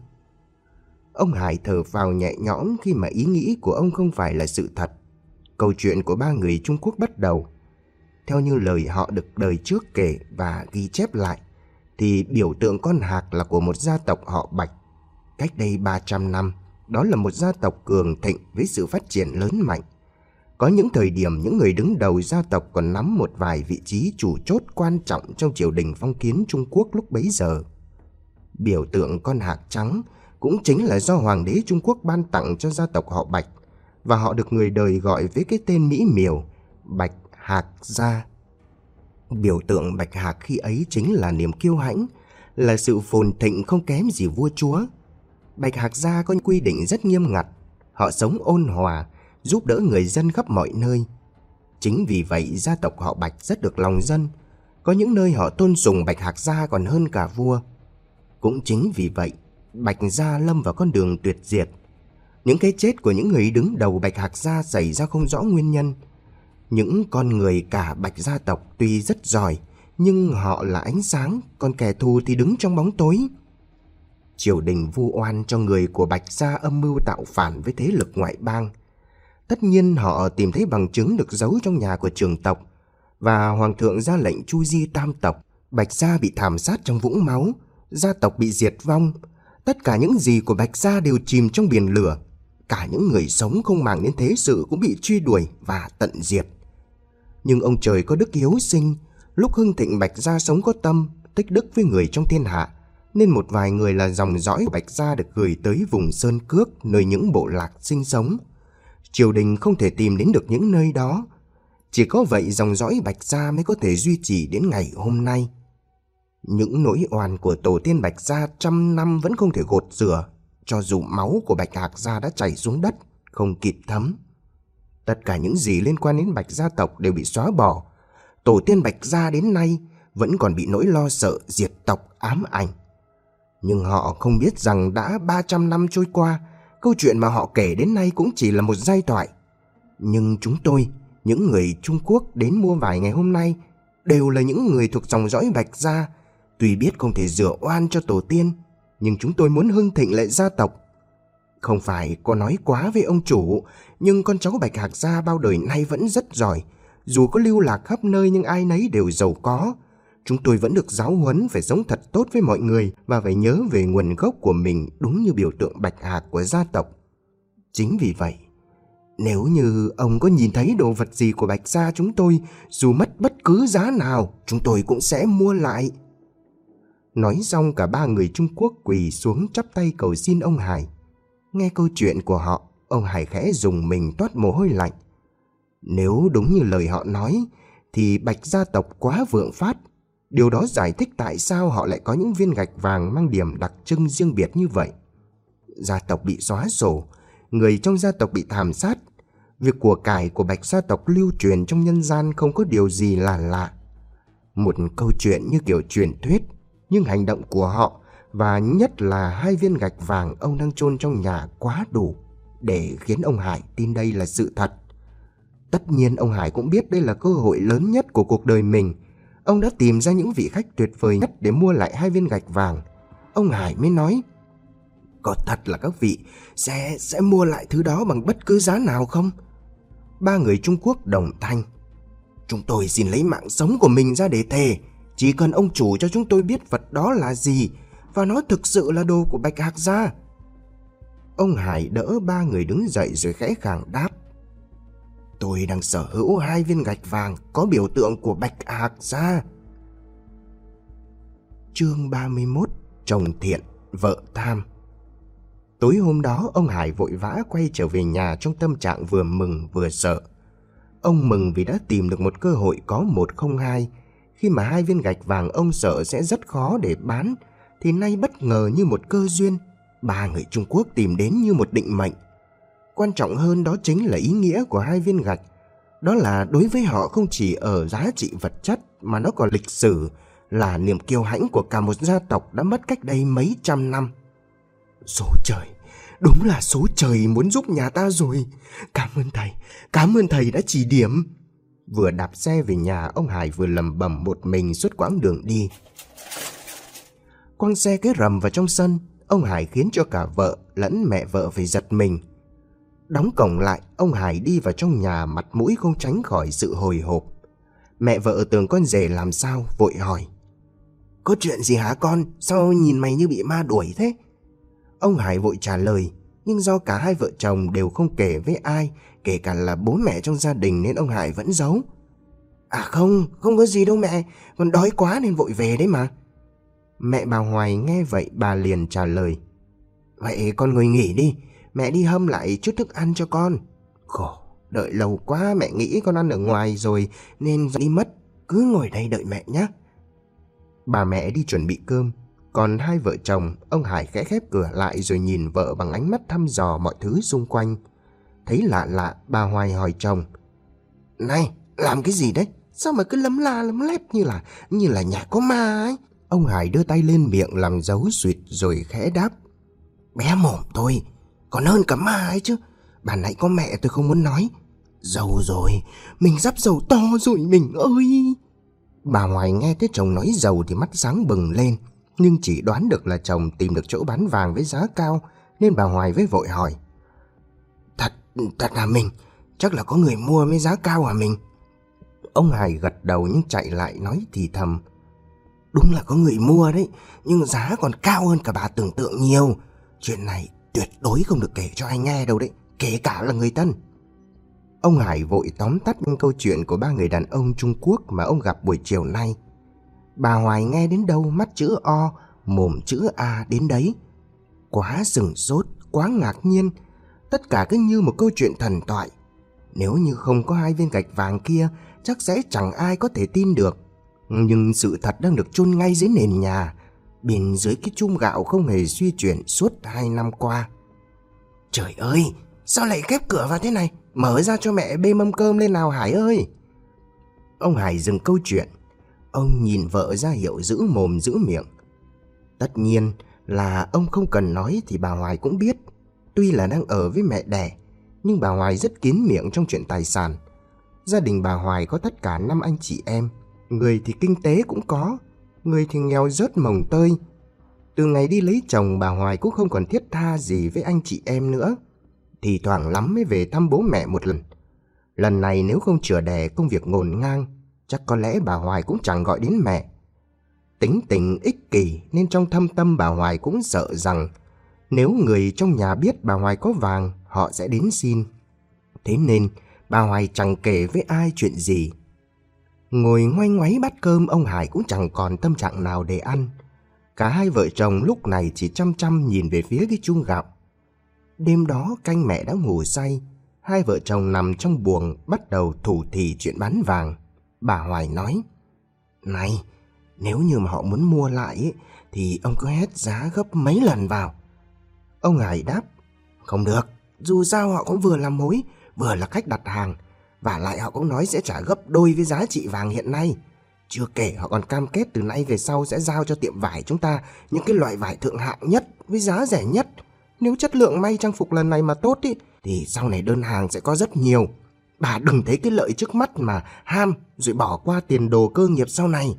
Ông Hải thở phào nhẹ nhõm khi mà ý nghĩ của ông không phải là sự thật. Câu chuyện của ba người Trung Quốc bắt đầu. Theo như lời họ được đời trước kể và ghi chép lại, thì biểu tượng con hạc là của một gia tộc họ Bạch. Cách đây 300 năm, đó là một gia tộc cường thịnh với sự phát triển lớn mạnh. Có những thời điểm những người đứng đầu gia tộc còn nắm một vài vị trí chủ chốt quan trọng trong triều đình phong kiến Trung Quốc lúc bấy giờ. Biểu tượng con hạc trắng cũng chính là do Hoàng đế Trung Quốc ban tặng cho gia tộc họ Bạch, và họ được người đời gọi với cái tên mỹ miều Bạch Hạc Gia. Biểu tượng bạch hạc khi ấy chính là niềm kiêu hãnh, là sự phồn thịnh không kém gì vua chúa. Bạch Hạc Gia có quy định rất nghiêm ngặt, họ sống ôn hòa, giúp đỡ người dân khắp mọi nơi. Chính vì vậy gia tộc họ Bạch rất được lòng dân, có những nơi họ tôn sùng Bạch Hạc Gia còn hơn cả vua. Cũng chính vì vậy, Bạch Gia lâm vào con đường tuyệt diệt. Những cái chết của những người đứng đầu Bạch Hạc Gia xảy ra không rõ nguyên nhân. Những con người cả Bạch gia tộc tuy rất giỏi, nhưng họ là ánh sáng, còn kẻ thù thì đứng trong bóng tối. Triều đình vu oan cho người của Bạch gia âm mưu tạo phản với thế lực ngoại bang. Tất nhiên họ tìm thấy bằng chứng được giấu trong nhà của trưởng tộc, và hoàng thượng ra lệnh chu di tam tộc. Bạch gia bị thảm sát trong vũng máu, gia tộc bị diệt vong. Tất cả những gì của Bạch gia đều chìm trong biển lửa. Cả những người sống không màng đến thế sự cũng bị truy đuổi và tận diệt. Nhưng ông trời có đức hiếu sinh, lúc hưng thịnh Bạch gia sống có tâm, tích đức với người trong thiên hạ, nên một vài người là dòng dõi Bạch gia được gửi tới vùng sơn cước, nơi những bộ lạc sinh sống. Triều đình không thể tìm đến được những nơi đó. Chỉ có vậy dòng dõi Bạch gia mới có thể duy trì đến ngày hôm nay. Những nỗi oan của tổ tiên Bạch gia trăm năm vẫn không thể gột rửa, cho dù máu của Bạch Hạc gia đã chảy xuống đất, không kịp thấm. Tất cả những gì liên quan đến Bạch gia tộc đều bị xóa bỏ. Tổ tiên Bạch gia đến nay vẫn còn bị nỗi lo sợ diệt tộc ám ảnh. Nhưng họ không biết rằng đã 300 năm trôi qua, câu chuyện mà họ kể đến nay cũng chỉ là một giai thoại. Nhưng chúng tôi, những người Trung Quốc đến mua vải ngày hôm nay, đều là những người thuộc dòng dõi Bạch gia. Tuy biết không thể rửa oan cho tổ tiên, nhưng chúng tôi muốn hưng thịnh lại gia tộc. Không phải có nói quá với ông chủ, nhưng con cháu Bạch Hạc gia bao đời nay vẫn rất giỏi. Dù có lưu lạc khắp nơi nhưng ai nấy đều giàu có. Chúng tôi vẫn được giáo huấn phải sống thật tốt với mọi người và phải nhớ về nguồn gốc của mình, đúng như biểu tượng Bạch Hạc của gia tộc. Chính vì vậy, nếu như ông có nhìn thấy đồ vật gì của Bạch gia chúng tôi, dù mất bất cứ giá nào, chúng tôi cũng sẽ mua lại. Nói xong, cả ba người Trung Quốc quỳ xuống chắp tay cầu xin ông Hải. Nghe câu chuyện của họ, ông Hải khẽ rùng mình toát mồ hôi lạnh. Nếu đúng như lời họ nói, thì Bạch gia tộc quá vượng phát. Điều đó giải thích tại sao họ lại có những viên gạch vàng mang điểm đặc trưng riêng biệt như vậy. Gia tộc bị xóa sổ, người trong gia tộc bị thảm sát. Việc của cải của Bạch gia tộc lưu truyền trong nhân gian không có điều gì là lạ. Một câu chuyện như kiểu truyền thuyết, nhưng hành động của họ, và nhất là 2 viên gạch vàng ông đang chôn trong nhà, quá đủ để khiến ông Hải tin đây là sự thật. Tất nhiên ông Hải cũng biết đây là cơ hội lớn nhất của cuộc đời mình. Ông đã tìm ra những vị khách tuyệt vời nhất để mua lại 2 viên gạch vàng. Ông Hải mới nói: có thật là các vị sẽ mua lại thứ đó bằng bất cứ giá nào không? Ba người Trung Quốc đồng thanh: chúng tôi xin lấy mạng sống của mình ra để thề, chỉ cần ông chủ cho chúng tôi biết vật đó là gì và nó thực sự là đồ của Bạch Hạc gia. Ông Hải đỡ ba người đứng dậy rồi khẽ khàng đáp: tôi đang sở hữu 2 viên gạch vàng có biểu tượng của Bạch Hạc gia. Chương 31: Chồng thiện, vợ tham. Tối hôm đó, ông Hải vội vã quay trở về nhà trong tâm trạng vừa mừng vừa sợ. Ông mừng vì đã tìm được một cơ hội có 1 không 2. Khi mà 2 viên gạch vàng ông sợ sẽ rất khó để bán, thì nay bất ngờ như một cơ duyên, ba người Trung Quốc tìm đến như một định mệnh. Quan trọng hơn đó chính là ý nghĩa của 2 viên gạch. Đó là đối với họ không chỉ ở giá trị vật chất mà nó còn lịch sử, là niềm kiêu hãnh của cả một gia tộc đã mất cách đây mấy trăm năm. Số trời, đúng là số trời muốn giúp nhà ta rồi. Cảm ơn thầy đã chỉ điểm. Vừa đạp xe về nhà, ông Hải vừa lẩm bẩm một mình suốt quãng đường đi. Quăng xe cái rầm vào trong sân, ông Hải khiến cho cả vợ lẫn mẹ vợ phải giật mình. Đóng cổng lại, ông Hải đi vào trong nhà, mặt mũi không tránh khỏi sự hồi hộp. Mẹ vợ tưởng con rể làm sao, vội hỏi: có chuyện gì hả con? Sao nhìn mày như bị ma đuổi thế? Ông Hải vội trả lời, nhưng do cả hai vợ chồng đều không kể với ai, kể cả là bố mẹ trong gia đình, nên ông Hải vẫn giấu. À không có gì đâu mẹ, con đói quá nên vội về đấy mà. Mẹ bà Hoài nghe vậy, bà liền trả lời: vậy con ngồi nghỉ đi, mẹ đi hâm lại chút thức ăn cho con. Khổ, đợi lâu quá mẹ nghĩ con ăn ở ngoài rồi nên đi mất, cứ ngồi đây đợi mẹ nhé. Bà mẹ đi chuẩn bị cơm, còn hai vợ chồng, ông Hải khẽ khép cửa lại rồi nhìn vợ bằng ánh mắt thăm dò mọi thứ xung quanh. Thấy lạ, bà Hoài hỏi chồng: này, làm cái gì đấy? Sao mà cứ lấm la lấm lép như là nhà có ma ấy? Ông Hải đưa tay lên miệng làm dấu suyệt rồi khẽ đáp: bé mồm thôi, còn hơn cả ma ấy chứ. Bà nãy có mẹ tôi không muốn nói. Giàu rồi, mình sắp giàu to rồi mình ơi. Bà Hoài nghe thấy chồng nói giàu thì mắt sáng bừng lên, nhưng chỉ đoán được là chồng tìm được chỗ bán vàng với giá cao, nên bà Hoài với vội hỏi: Thật hả mình? Chắc là có người mua với giá cao hả mình? Ông Hải gật đầu nhưng chạy lại nói thì thầm: đúng là có người mua đấy, nhưng giá còn cao hơn cả bà tưởng tượng nhiều. Chuyện này tuyệt đối không được kể cho ai nghe đâu đấy, kể cả là người thân. Ông Hải vội tóm tắt câu chuyện của ba người đàn ông Trung Quốc mà ông gặp buổi chiều nay. Bà Hoài nghe đến đâu mắt chữ O, mồm chữ A đến đấy. Quá sửng sốt, quá ngạc nhiên, tất cả cứ như một câu chuyện thần thoại. Nếu như không có hai viên gạch vàng kia, chắc sẽ chẳng ai có thể tin được. Nhưng sự thật đang được chôn ngay dưới nền nhà, bên dưới cái chum gạo không hề suy chuyển suốt 2 năm qua. Trời ơi, sao lại khép cửa vào thế này? Mở ra cho mẹ bê mâm cơm lên nào Hải ơi. Ông Hải dừng câu chuyện. Ông nhìn vợ ra hiệu giữ mồm giữ miệng. Tất nhiên là ông không cần nói thì bà Hoài cũng biết. Tuy là đang ở với mẹ đẻ, nhưng bà Hoài rất kín miệng trong chuyện tài sản. Gia đình bà Hoài có tất cả 5 anh chị em, người thì kinh tế cũng có, người thì nghèo rớt mồng tơi. Từ ngày đi lấy chồng, bà Hoài cũng không còn thiết tha gì với anh chị em nữa. Thì thoảng lắm mới về thăm bố mẹ một lần. Lần này nếu không chữa đẻ công việc ngổn ngang, chắc có lẽ bà Hoài cũng chẳng gọi đến mẹ. Tính tình ích kỷ nên trong thâm tâm bà Hoài cũng sợ rằng nếu người trong nhà biết bà Hoài có vàng, họ sẽ đến xin. Thế nên bà Hoài chẳng kể với ai chuyện gì. Ngồi ngoáy ngoáy bát cơm, ông Hải cũng chẳng còn tâm trạng nào để ăn. Cả hai vợ chồng lúc này chỉ chăm chăm nhìn về phía cái chum gạo. Đêm đó canh mẹ đã ngủ say, hai vợ chồng nằm trong buồng bắt đầu thủ thỉ chuyện bán vàng. Bà Hoài nói: "Này, nếu như mà họ muốn mua lại ấy, thì ông cứ hét giá gấp mấy lần vào." Ông Hải đáp: "Không được, dù sao họ cũng vừa làm mối, vừa là khách đặt hàng. Và lại họ cũng nói sẽ trả gấp đôi với giá trị vàng hiện nay. Chưa kể họ còn cam kết từ nay về sau sẽ giao cho tiệm vải chúng ta những cái loại vải thượng hạng nhất với giá rẻ nhất. Nếu chất lượng may trang phục lần này mà tốt ý, thì sau này đơn hàng sẽ có rất nhiều. Bà đừng thấy cái lợi trước mắt mà ham rồi bỏ qua tiền đồ cơ nghiệp sau này."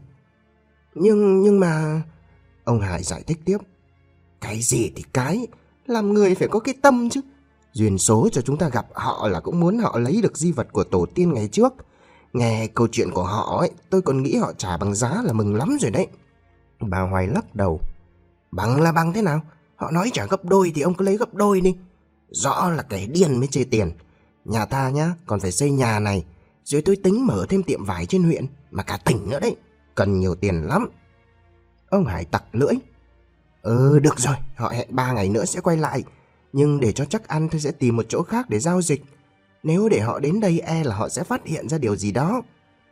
Nhưng mà... Ông Hải giải thích tiếp: "Cái gì thì cái, làm người phải có cái tâm chứ. Duyên số cho chúng ta gặp họ là cũng muốn họ lấy được di vật của tổ tiên ngày trước. Nghe câu chuyện của họ ấy, tôi còn nghĩ họ trả bằng giá là mừng lắm rồi đấy." Bà Hoài lắc đầu: "Bằng là bằng thế nào? Họ nói trả gấp đôi thì ông cứ lấy gấp đôi đi. Rõ là kẻ điên mới chê tiền. Nhà ta nhá, còn phải xây nhà này, rồi tôi tính mở thêm tiệm vải trên huyện, mà cả tỉnh nữa đấy. Cần nhiều tiền lắm." Ông Hải tặc lưỡi: "Được rồi, họ hẹn 3 ngày nữa sẽ quay lại. Nhưng để cho chắc ăn tôi sẽ tìm một chỗ khác để giao dịch. Nếu để họ đến đây e là họ sẽ phát hiện ra điều gì đó."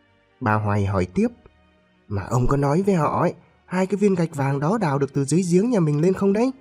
Bà Hoài hỏi tiếp: "Mà ông có nói với họ ấy, 2 cái viên gạch vàng đó đào được từ dưới giếng nhà mình lên không đấy?"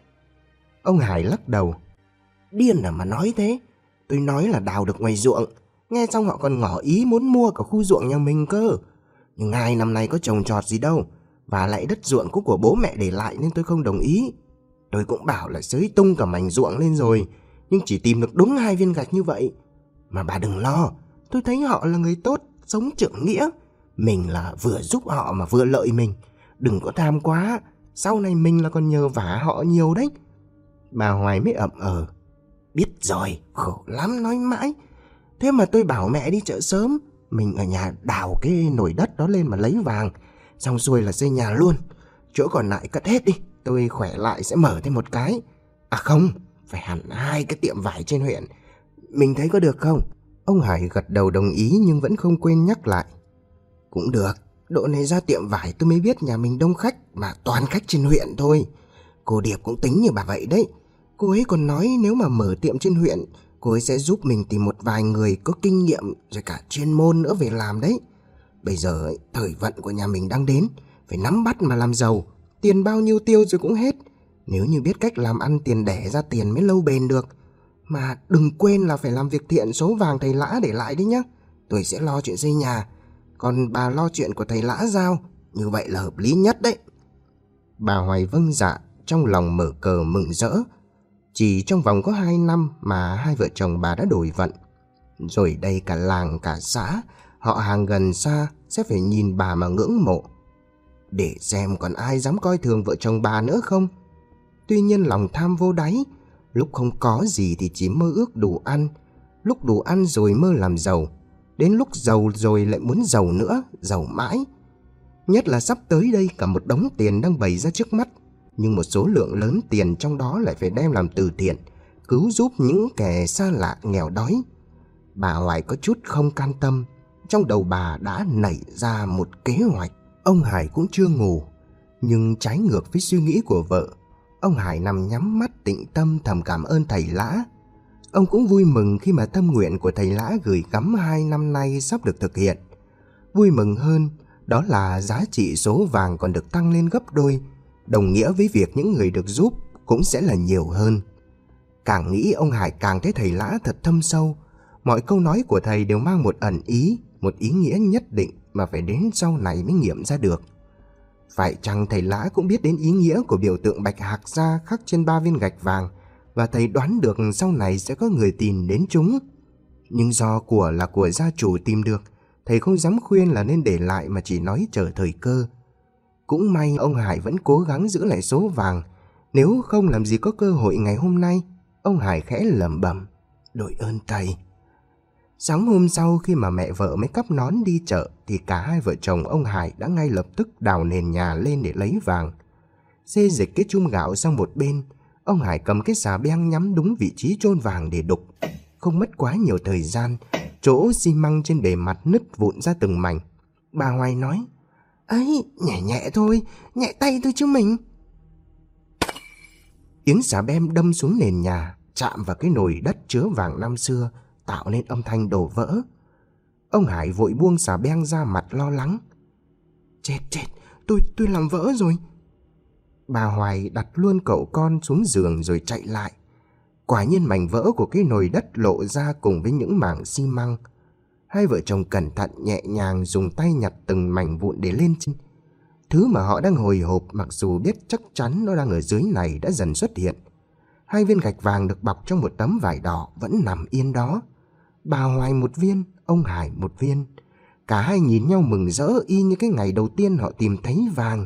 Ông Hải lắc đầu: "Điên à mà nói thế. Tôi nói là đào được ngoài ruộng. Nghe xong họ còn ngỏ ý muốn mua cả khu ruộng nhà mình cơ. Nhưng 2 năm nay có trồng trọt gì đâu. Và lại đất ruộng cũng của bố mẹ để lại nên tôi không đồng ý. Tôi cũng bảo là xới tung cả mảnh ruộng lên rồi, nhưng chỉ tìm được đúng 2 viên gạch như vậy. Mà bà đừng lo, tôi thấy họ là người tốt, sống trượng nghĩa. Mình là vừa giúp họ mà vừa lợi mình. Đừng có tham quá, sau này mình là còn nhờ vả họ nhiều đấy." Bà Hoài mới ậm ờ: "Biết rồi, khổ lắm nói mãi. Thế mà tôi bảo mẹ đi chợ sớm, mình ở nhà đào cái nồi đất đó lên mà lấy vàng, xong xuôi là xây nhà luôn. Chỗ còn lại cất hết đi, tôi khỏe lại sẽ mở thêm một cái. À không, phải hẳn 2 cái tiệm vải trên huyện. Mình thấy có được không?" Ông Hải gật đầu đồng ý nhưng vẫn không quên nhắc lại: "Cũng được, độ này ra tiệm vải tôi mới biết nhà mình đông khách mà toàn khách trên huyện thôi. Cô Điệp cũng tính như bà vậy đấy. Cô ấy còn nói nếu mà mở tiệm trên huyện, cô ấy sẽ giúp mình tìm một vài người có kinh nghiệm rồi cả chuyên môn nữa về làm đấy. Bây giờ ấy, thời vận của nhà mình đang đến, phải nắm bắt mà làm giàu. Tiền bao nhiêu tiêu rồi cũng hết. Nếu như biết cách làm ăn tiền đẻ ra tiền mới lâu bền được. Mà đừng quên là phải làm việc thiện, số vàng thầy Lã để lại đấy nhá. Tôi sẽ lo chuyện xây nhà, còn bà lo chuyện của thầy Lã giao. Như vậy là hợp lý nhất đấy." Bà Hoài vâng dạ, trong lòng mở cờ mừng rỡ. Chỉ trong vòng có 2 năm mà hai vợ chồng bà đã đổi vận. Rồi đây cả làng cả xã, họ hàng gần xa sẽ phải nhìn bà mà ngưỡng mộ. Để xem còn ai dám coi thường vợ chồng bà nữa không. Tuy nhiên lòng tham vô đáy, lúc không có gì thì chỉ mơ ước đủ ăn, lúc đủ ăn rồi mơ làm giàu, đến lúc giàu rồi lại muốn giàu nữa, giàu mãi. Nhất là sắp tới đây cả một đống tiền đang bày ra trước mắt, nhưng một số lượng lớn tiền trong đó lại phải đem làm từ thiện, cứu giúp những kẻ xa lạ nghèo đói. Bà Hoài có chút không can tâm, trong đầu bà đã nảy ra một kế hoạch. Ông Hải cũng chưa ngủ, nhưng trái ngược với suy nghĩ của vợ, ông Hải nằm nhắm mắt tĩnh tâm thầm cảm ơn thầy Lã. Ông cũng vui mừng khi mà tâm nguyện của thầy Lã gửi gắm 2 năm nay sắp được thực hiện. Vui mừng hơn, đó là giá trị số vàng còn được tăng lên gấp đôi, đồng nghĩa với việc những người được giúp cũng sẽ là nhiều hơn. Càng nghĩ ông Hải càng thấy thầy Lã thật thâm sâu. Mọi câu nói của thầy đều mang một ẩn ý, một ý nghĩa nhất định mà phải đến sau này mới nghiệm ra được. Phải chăng thầy Lã cũng biết đến ý nghĩa của biểu tượng bạch hạc gia khắc trên 3 viên gạch vàng và thầy đoán được sau này sẽ có người tìm đến chúng. Nhưng do của là của gia chủ tìm được, thầy không dám khuyên là nên để lại mà chỉ nói chờ thời cơ. Cũng may ông Hải vẫn cố gắng giữ lại số vàng, nếu không làm gì có cơ hội ngày hôm nay. Ông Hải khẽ lẩm bẩm: đội ơn thầy. Sáng hôm sau khi mà mẹ vợ mới cắp nón đi chợ thì cả hai vợ chồng ông Hải đã ngay lập tức đào nền nhà lên để lấy vàng. Xê dịch cái chum gạo sang một bên, ông Hải cầm cái xà beng nhắm đúng vị trí chôn vàng để đục. Không mất quá nhiều thời gian, chỗ xi măng trên bề mặt nứt vụn ra từng mảnh. Bà Hoài nói: ấy, nhẹ nhẹ thôi, nhẹ tay thôi chứ mình. Tiếng xà beng đâm xuống nền nhà, chạm vào cái nồi đất chứa vàng năm xưa, tạo nên âm thanh đổ vỡ. Ông Hải vội buông xà beng ra, mặt lo lắng: chết, tôi làm vỡ rồi. Bà Hoài đặt luôn cậu con xuống giường rồi chạy lại. Quả nhiên mảnh vỡ của cái nồi đất lộ ra cùng với những mảng xi măng. Hai vợ chồng cẩn thận nhẹ nhàng dùng tay nhặt từng mảnh vụn để lên trên. Thứ mà họ đang hồi hộp, mặc dù biết chắc chắn nó đang ở dưới này, đã dần xuất hiện. Hai viên gạch vàng được bọc trong một tấm vải đỏ vẫn nằm yên đó. Bà Hoài một viên, ông Hải một viên. Cả hai nhìn nhau mừng rỡ y như cái ngày đầu tiên họ tìm thấy vàng.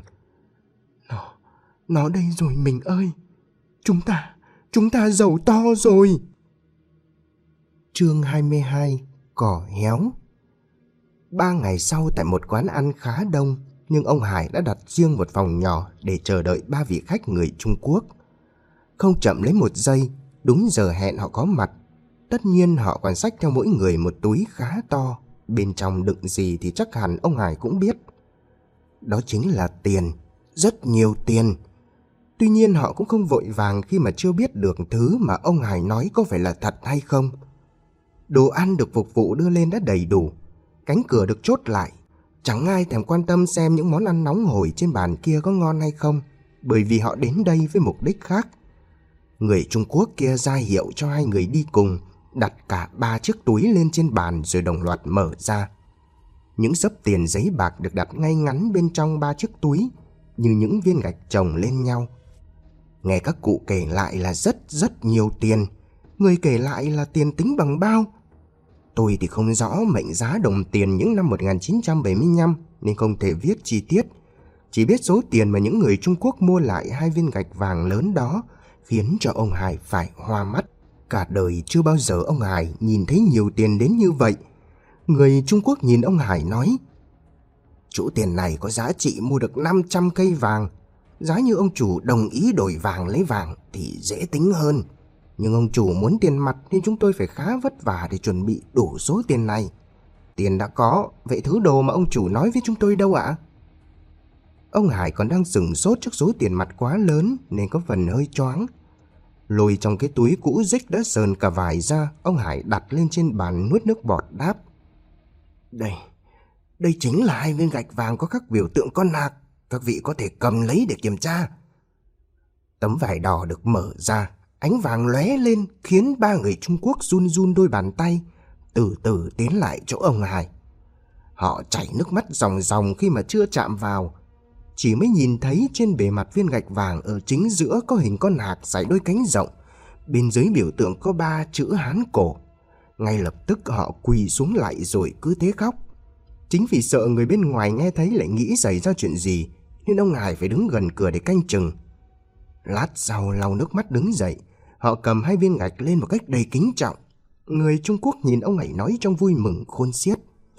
Nó đây rồi mình ơi. Chúng ta giàu to rồi. Chương 22: Cỏ héo. 3 ngày sau, tại một quán ăn khá đông, nhưng ông Hải đã đặt riêng một phòng nhỏ để chờ đợi 3 vị khách người Trung Quốc. Không chậm lấy một giây, đúng giờ hẹn họ có mặt. Tất nhiên họ còn xách theo mỗi người một túi khá to. Bên trong đựng gì thì chắc hẳn ông Hải cũng biết. Đó chính là tiền, rất nhiều tiền. Tuy nhiên họ cũng không vội vàng khi mà chưa biết được thứ mà ông Hải nói có phải là thật hay không. Đồ ăn được phục vụ đưa lên đã đầy đủ. Cánh cửa được chốt lại. Chẳng ai thèm quan tâm xem những món ăn nóng hổi trên bàn kia có ngon hay không, bởi vì họ đến đây với mục đích khác. Người Trung Quốc kia ra hiệu cho hai người đi cùng đặt cả 3 chiếc túi lên trên bàn rồi đồng loạt mở ra. Những xấp tiền giấy bạc được đặt ngay ngắn bên trong 3 chiếc túi, như những viên gạch chồng lên nhau. Nghe các cụ kể lại là rất nhiều tiền. Người kể lại là tiền tính bằng bao. Tôi thì không rõ mệnh giá đồng tiền những năm 1975 nên không thể viết chi tiết. Chỉ biết số tiền mà những người Trung Quốc mua lại 2 viên gạch vàng lớn đó khiến cho ông Hải phải hoa mắt. Cả đời chưa bao giờ ông Hải nhìn thấy nhiều tiền đến như vậy. Người Trung Quốc nhìn ông Hải nói: chỗ tiền này có giá trị mua được 500 cây vàng. Giá như ông chủ đồng ý đổi vàng lấy vàng thì dễ tính hơn. Nhưng ông chủ muốn tiền mặt nên chúng tôi phải khá vất vả để chuẩn bị đủ số tiền này. Tiền đã có, vậy thứ đồ mà ông chủ nói với chúng tôi đâu ạ? Ông Hải còn đang sửng sốt trước số tiền mặt quá lớn nên có phần hơi choáng. Lôi trong cái túi cũ rích đã sờn cả vải ra, ông Hải đặt lên trên bàn nuốt nước bọt đáp: Đây chính là 2 viên gạch vàng có khắc biểu tượng con nạc. Các vị có thể cầm lấy để kiểm tra. Tấm vải đỏ được mở ra, ánh vàng lóe lên khiến 3 người Trung Quốc run run đôi bàn tay, từ từ tiến lại chỗ ông Hải. Họ chảy nước mắt ròng ròng khi mà chưa chạm vào. Chỉ mới nhìn thấy trên bề mặt viên gạch vàng ở chính giữa có hình con hạc dài đôi cánh rộng. Bên dưới biểu tượng có 3 chữ Hán cổ. Ngay lập tức họ quỳ xuống lại rồi cứ thế khóc. Chính vì sợ người bên ngoài nghe thấy lại nghĩ xảy ra chuyện gì nên ông Hải phải đứng gần cửa để canh chừng. Lát sau lau nước mắt đứng dậy, họ cầm 2 viên gạch lên một cách đầy kính trọng. Người Trung Quốc nhìn ông Hải nói trong vui mừng khôn xiết: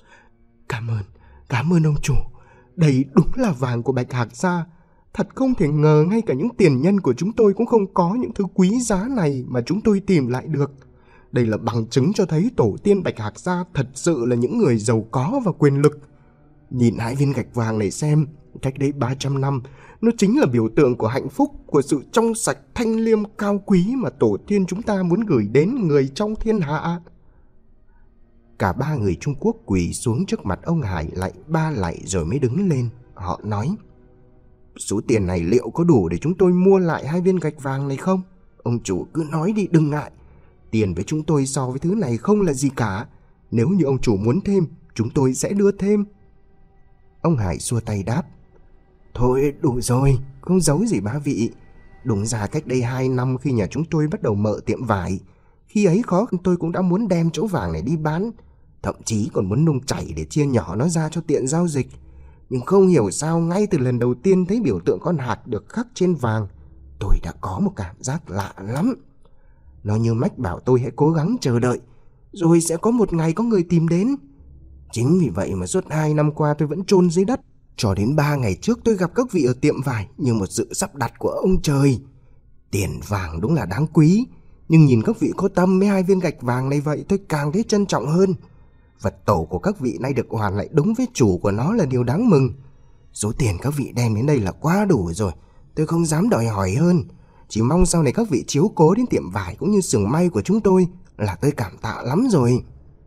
Cảm ơn ông chủ. Đây đúng là vàng của Bạch Hạc gia. Thật không thể ngờ ngay cả những tiền nhân của chúng tôi cũng không có những thứ quý giá này mà chúng tôi tìm lại được. Đây là bằng chứng cho thấy tổ tiên Bạch Hạc gia thật sự là những người giàu có và quyền lực. Nhìn 2 viên gạch vàng này xem, cách đây 300 năm, nó chính là biểu tượng của hạnh phúc, của sự trong sạch thanh liêm cao quý mà tổ tiên chúng ta muốn gửi đến người trong thiên hạ. Cả 3 người Trung Quốc quỳ xuống trước mặt ông Hải lạy 3 lạy rồi mới đứng lên. Họ nói: số tiền này liệu có đủ để chúng tôi mua lại 2 viên gạch vàng này không? Ông chủ cứ nói đi, đừng ngại. Tiền với chúng tôi so với thứ này không là gì cả. Nếu như ông chủ muốn thêm, chúng tôi sẽ đưa thêm. Ông Hải xua tay đáp: thôi đủ rồi, không giấu gì 3 vị. Đúng ra cách đây 2 năm khi nhà chúng tôi bắt đầu mở tiệm vải, khi ấy khó khăn tôi cũng đã muốn đem chỗ vàng này đi bán, thậm chí còn muốn nung chảy để chia nhỏ nó ra cho tiện giao dịch. Nhưng không hiểu sao ngay từ lần đầu tiên thấy biểu tượng con hạt được khắc trên vàng, tôi đã có một cảm giác lạ lắm. Nó như mách bảo tôi hãy cố gắng chờ đợi, rồi sẽ có một ngày có người tìm đến. Chính vì vậy mà suốt 2 năm qua tôi vẫn chôn dưới đất. Cho đến 3 ngày trước tôi gặp các vị ở tiệm vải như một sự sắp đặt của ông trời. Tiền vàng đúng là đáng quý, nhưng nhìn các vị có tâm với 2 viên gạch vàng này vậy tôi càng thấy trân trọng hơn. Vật tổ của các vị nay được hoàn lại đúng với chủ của nó là điều đáng mừng. Số tiền các vị đem đến đây là quá đủ rồi, tôi không dám đòi hỏi hơn. Chỉ mong sau này các vị chiếu cố đến tiệm vải cũng như xưởng may của chúng tôi là tôi cảm tạ lắm rồi.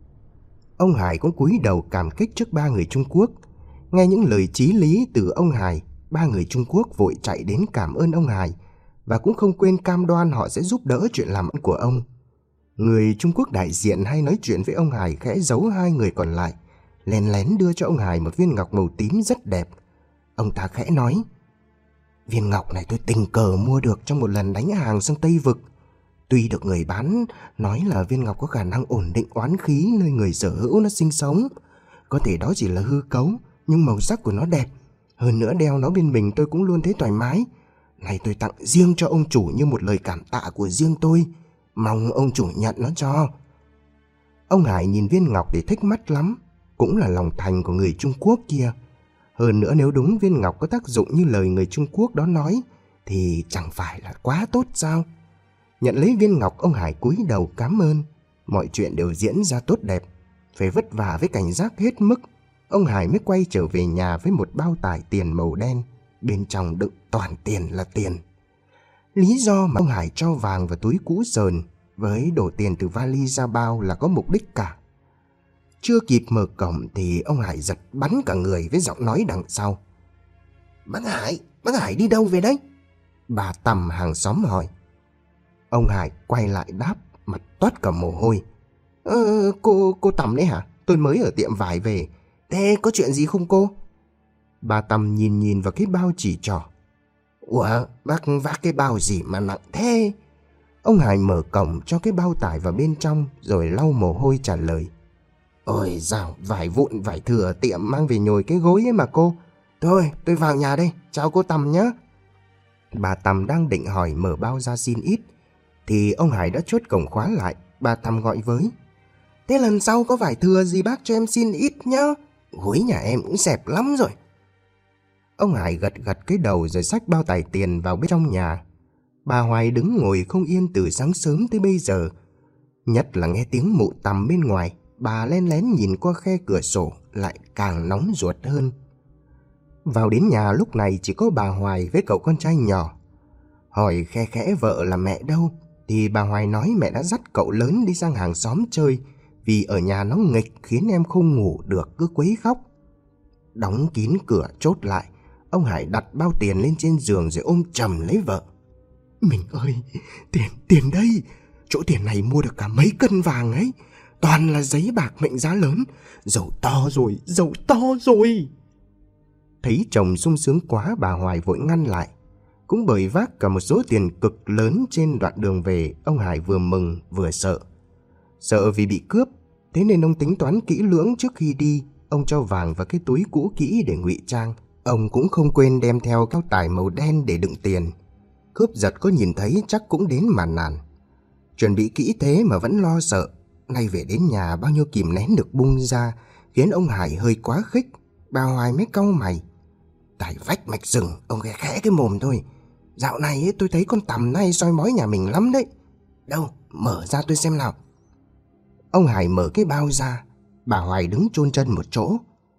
Ông Hải cũng cúi đầu cảm kích trước 3 người Trung Quốc. Nghe những lời chí lý từ ông Hải, 3 người Trung Quốc vội chạy đến cảm ơn ông Hải và cũng không quên cam đoan họ sẽ giúp đỡ chuyện làm ăn của ông. Người Trung Quốc đại diện hay nói chuyện với ông Hải khẽ giấu 2 người còn lại, lén lén đưa cho ông Hải một viên ngọc màu tím rất đẹp. Ông ta khẽ nói: viên ngọc này tôi tình cờ mua được trong một lần đánh hàng sang Tây Vực. Tuy được người bán nói là viên ngọc có khả năng ổn định oán khí nơi người sở hữu nó sinh sống. Có thể đó chỉ là hư cấu, nhưng màu sắc của nó đẹp. Hơn nữa đeo nó bên mình tôi cũng luôn thấy thoải mái. Này tôi tặng riêng cho ông chủ như một lời cảm tạ của riêng tôi. Mong ông chủ nhận nó cho. Ông Hải nhìn viên ngọc thì thích mắt lắm. Cũng là lòng thành của người Trung Quốc kia. Hơn nữa nếu đúng viên ngọc có tác dụng như lời người Trung Quốc đó nói thì chẳng phải là quá tốt sao? Nhận lấy viên ngọc, ông Hải cúi đầu cảm ơn. Mọi chuyện đều diễn ra tốt đẹp. Phải vất vả với cảnh giác hết mức, ông Hải mới quay trở về nhà với một bao tải tiền màu đen. Bên trong đựng toàn tiền là tiền. Lý do mà ông Hải cho vàng vào túi cũ sờn với đổ tiền từ vali ra bao là có mục đích cả. Chưa kịp mở cổng thì ông Hải giật bắn cả người với giọng nói đằng sau: bác Hải đi đâu về đấy? Bà Tầm hàng xóm hỏi. Ông Hải quay lại đáp, mặt toát cả mồ hôi. Cô Tầm đấy hả? Tôi mới ở tiệm vải về. Thế có chuyện gì không cô? Bà Tầm nhìn vào cái bao chỉ trỏ. Ủa, bác vác cái bao gì mà nặng thế? Ông Hải mở cổng cho cái bao tải vào bên trong rồi lau mồ hôi trả lời. Ôi dào, vải vụn vải thừa ở tiệm mang về nhồi cái gối ấy mà cô. Thôi, tôi vào nhà đây, chào cô Tầm nhé. Bà Tầm đang định hỏi mở bao ra xin ít thì ông Hải đã chốt cổng khóa lại. Bà Tầm gọi với: thế lần sau có vải thừa gì bác cho em xin ít nhá. Gối nhà em cũng xẹp lắm rồi. Ông Hải gật cái đầu rồi xách bao tải tiền vào bên trong nhà. Bà Hoài đứng ngồi không yên từ sáng sớm tới bây giờ. Nhất là nghe tiếng mụ Tầm bên ngoài, bà len lén nhìn qua khe cửa sổ lại càng nóng ruột hơn. Vào đến nhà lúc này chỉ có bà Hoài với cậu con trai nhỏ. Hỏi khe khẽ vợ là mẹ đâu thì bà Hoài nói mẹ đã dắt cậu lớn đi sang hàng xóm chơi vì ở nhà nó nghịch khiến em không ngủ được, cứ quấy khóc. Đóng kín cửa chốt lại, ông Hải đặt bao tiền lên trên giường rồi ôm chầm lấy vợ. Mình ơi, tiền đây, chỗ tiền này mua được cả mấy cân vàng ấy. Toàn là giấy bạc mệnh giá lớn. Giàu to rồi. Thấy chồng sung sướng quá, bà Hoài vội ngăn lại. Cũng bởi vác cả một số tiền cực lớn trên đoạn đường về, ông Hải vừa mừng vừa sợ. Sợ vì bị cướp, thế nên ông tính toán kỹ lưỡng trước khi đi. Ông cho vàng vào cái túi cũ kỹ để ngụy trang. Ông cũng không quên đem theo bao tải màu đen để đựng tiền. Cướp giật có nhìn thấy chắc cũng đến mà nản. Chuẩn bị kỹ thế mà vẫn lo sợ. Nay về đến nhà bao nhiêu kìm nén được bung ra, khiến ông Hải hơi quá khích. Bà Hoài mới cau mày. Tại vách mạch rừng, ông ghé khẽ cái mồm thôi. Dạo này ấy, tôi thấy con Tầm nay soi mói nhà mình lắm đấy. Đâu, mở ra tôi xem nào. Ông Hải mở cái bao ra. Bà Hoài đứng chôn chân một chỗ.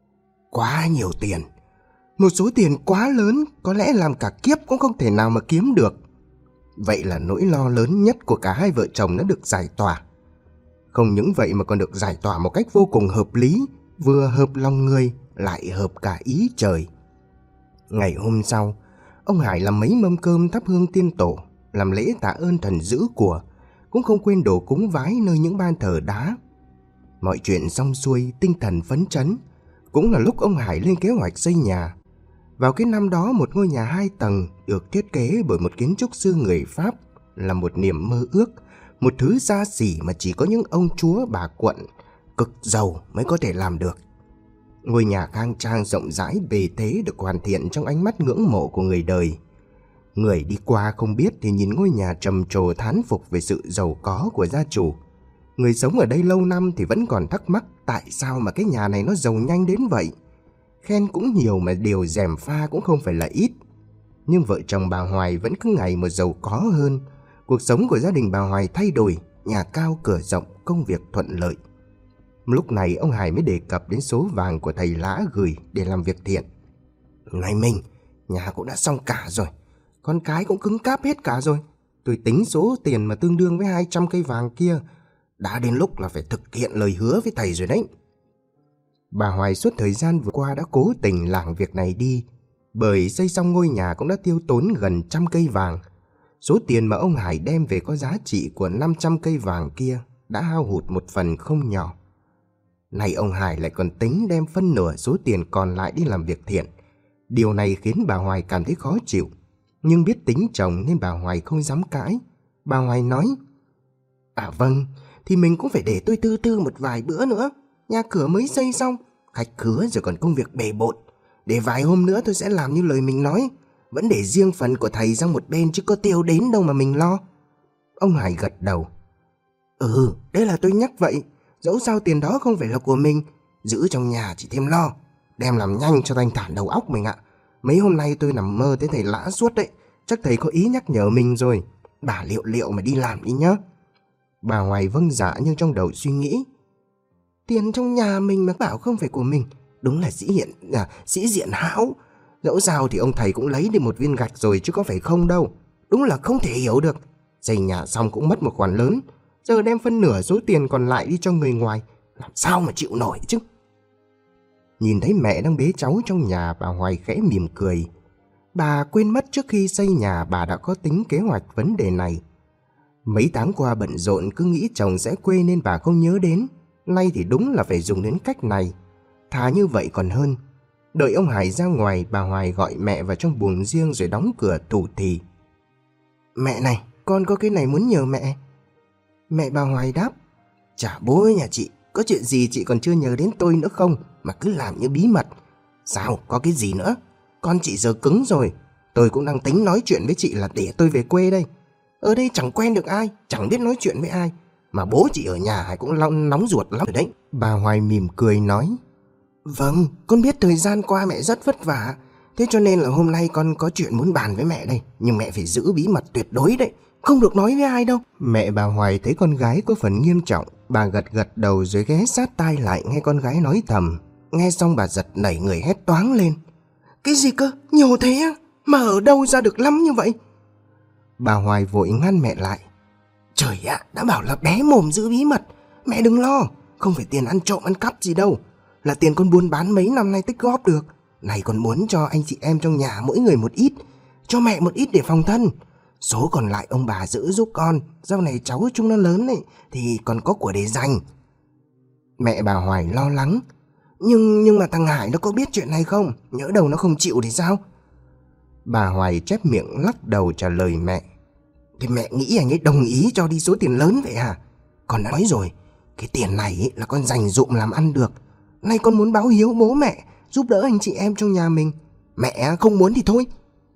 Quá nhiều tiền. Một số tiền quá lớn, có lẽ làm cả kiếp cũng không thể nào mà kiếm được. Vậy là nỗi lo lớn nhất của cả hai vợ chồng đã được giải tỏa. Không những vậy mà còn được giải tỏa một cách vô cùng hợp lý, vừa hợp lòng người, lại hợp cả ý trời. Ngày hôm sau, ông Hải làm mấy mâm cơm thắp hương tiên tổ, làm lễ tạ ơn thần giữ của, cũng không quên đổ cúng vái nơi những ban thờ đá. Mọi chuyện xong xuôi, tinh thần phấn chấn, cũng là lúc ông Hải lên kế hoạch xây nhà. Vào cái năm đó, một ngôi nhà 2 tầng được thiết kế bởi một kiến trúc sư người Pháp là một niềm mơ ước, một thứ xa xỉ mà chỉ có những ông chúa bà quận cực giàu mới có thể làm được. Ngôi nhà khang trang rộng rãi bề thế được hoàn thiện trong ánh mắt ngưỡng mộ của người đời. Người đi qua không biết thì nhìn ngôi nhà trầm trồ thán phục về sự giàu có của gia chủ. Người sống ở đây lâu năm thì vẫn còn thắc mắc tại sao mà cái nhà này nó giàu nhanh đến vậy. Khen cũng nhiều mà điều gièm pha cũng không phải là ít. Nhưng vợ chồng bà Hoài vẫn cứ ngày một giàu có hơn. Cuộc sống của gia đình bà Hoài thay đổi, nhà cao cửa rộng, công việc thuận lợi. Lúc này ông Hải mới đề cập đến số vàng của thầy Lã gửi để làm việc thiện. Này mình, nhà cũng đã xong cả rồi, con cái cũng cứng cáp hết cả rồi. Tôi tính số tiền mà tương đương với 200 cây vàng kia. Đã đến lúc là phải thực hiện lời hứa với thầy rồi đấy. Bà Hoài suốt thời gian vừa qua đã cố tình lảng việc này đi, bởi xây xong ngôi nhà cũng đã tiêu tốn gần 100 cây vàng. Số tiền mà ông Hải đem về có giá trị của 500 cây vàng kia đã hao hụt một phần không nhỏ. Này ông Hải lại còn tính đem phân nửa số tiền còn lại đi làm việc thiện. Điều này khiến bà Hoài cảm thấy khó chịu, nhưng biết tính chồng nên bà Hoài không dám cãi. Bà Hoài nói: À vâng, thì mình cũng phải để tôi tư tư một vài bữa nữa. Nhà cửa mới xây xong, khách khứa rồi còn công việc bề bộn. Để vài hôm nữa tôi sẽ làm như lời mình nói. Vẫn để riêng phần của thầy sang một bên chứ có tiêu đến đâu mà mình lo. Ông Hải gật đầu. Đấy là tôi nhắc vậy. Dẫu sao tiền đó không phải là của mình, giữ trong nhà chỉ thêm lo. Đem làm nhanh cho thanh thản đầu óc mình ạ. Mấy hôm nay tôi nằm mơ thấy thầy Lã suốt đấy. Chắc thầy có ý nhắc nhở mình rồi. Bà liệu mà đi làm đi nhá. Bà Hoài vâng dạ, nhưng trong đầu suy nghĩ: tiền trong nhà mình mà bảo không phải của mình, đúng là sĩ diện hão. Dẫu sao thì ông thầy cũng lấy đi một viên gạch rồi chứ có phải không đâu. Đúng là không thể hiểu được. Xây nhà xong cũng mất một khoản lớn, giờ đem phân nửa số tiền còn lại đi cho người ngoài, làm sao mà chịu nổi chứ. Nhìn thấy mẹ đang bế cháu trong nhà, bà Hoài khẽ mỉm cười. Bà quên mất trước khi xây nhà bà đã có tính kế hoạch vấn đề này. Mấy tháng qua bận rộn cứ nghĩ chồng sẽ quê nên bà không nhớ đến. Nay thì đúng là phải dùng đến cách này. Thà như vậy còn hơn. Đợi ông Hải ra ngoài, bà Hoài gọi mẹ vào trong buồng riêng rồi đóng cửa thủ thỉ. Mẹ này, con có cái này muốn nhờ mẹ. Mẹ bà Hoài đáp: Chả bố với nhà chị, có chuyện gì chị còn chưa nhờ đến tôi nữa không mà cứ làm như bí mật. Sao, có cái gì nữa? Con chị giờ cứng rồi. Tôi cũng đang tính nói chuyện với chị là để tôi về quê đây. Ở đây chẳng quen được ai, chẳng biết nói chuyện với ai. Mà bố chị ở nhà cũng nóng ruột lắm rồi đấy. Bà Hoài mỉm cười nói: Vâng, con biết thời gian qua mẹ rất vất vả. Thế cho nên là hôm nay con có chuyện muốn bàn với mẹ đây. Nhưng mẹ phải giữ bí mật tuyệt đối đấy, không được nói với ai đâu. Mẹ bà Hoài thấy con gái có phần nghiêm trọng, bà gật đầu rồi ghé sát tai lại nghe con gái nói thầm. Nghe xong bà giật nảy người hét toáng lên: Cái gì cơ? Nhiều thế á? Mà ở đâu ra được lắm như vậy? Bà Hoài vội ngăn mẹ lại. Trời ạ, đã bảo là bé mồm giữ bí mật. Mẹ đừng lo, không phải tiền ăn trộm ăn cắp gì đâu. Là tiền con buôn bán mấy năm nay tích góp được. Này con muốn cho anh chị em trong nhà mỗi người một ít, cho mẹ một ít để phòng thân. Số còn lại ông bà giữ giúp con. Sau này cháu chúng nó lớn ấy, thì còn có của để dành. Mẹ bà Hoài lo lắng. Nhưng mà thằng Hải nó có biết chuyện này không? Nhỡ đâu nó không chịu thì sao? Bà Hoài chép miệng lắc đầu trả lời mẹ. Thì mẹ nghĩ anh ấy đồng ý cho đi số tiền lớn vậy hả? Con đã nói rồi, cái tiền này ấy là con dành dụm làm ăn được. Nay con muốn báo hiếu bố mẹ, giúp đỡ anh chị em trong nhà mình. Mẹ không muốn thì thôi.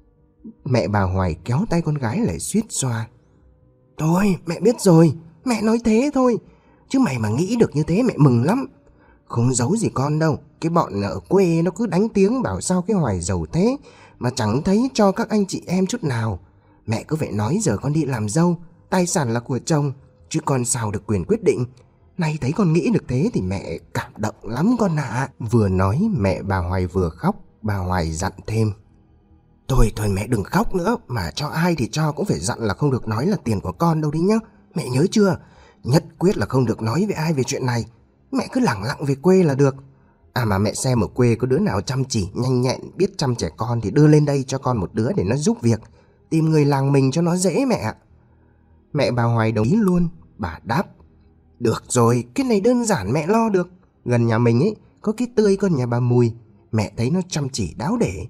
Mẹ bà Hoài kéo tay con gái lại suýt xoa. Thôi mẹ biết rồi, mẹ nói thế thôi. Chứ mày mà nghĩ được như thế mẹ mừng lắm. Không giấu gì con đâu. Cái bọn ở quê nó cứ đánh tiếng bảo sao cái Hoài giàu thế mà chẳng thấy cho các anh chị em chút nào. Mẹ cứ phải nói giờ con đi làm dâu, tài sản là của chồng, chứ con sao được quyền quyết định. Nay thấy con nghĩ được thế thì mẹ cảm động lắm con ạ. Vừa nói mẹ bà Hoài vừa khóc. Bà Hoài dặn thêm. Thôi mẹ đừng khóc nữa. Mà cho ai thì cho cũng phải dặn là không được nói là tiền của con đâu đi nhá. Mẹ nhớ chưa? Nhất quyết là không được nói với ai về chuyện này. Mẹ cứ lẳng lặng về quê là được. À mà mẹ xem ở quê có đứa nào chăm chỉ, nhanh nhẹn, biết chăm trẻ con thì đưa lên đây cho con một đứa để nó giúp việc. Tìm người làng mình cho nó dễ mẹ ạ. Mẹ bà Hoài đồng ý luôn. Bà đáp. Được rồi, cái này đơn giản mẹ lo được. Gần nhà mình ấy có cái Tươi con nhà bà Mùi. Mẹ thấy nó chăm chỉ đáo để.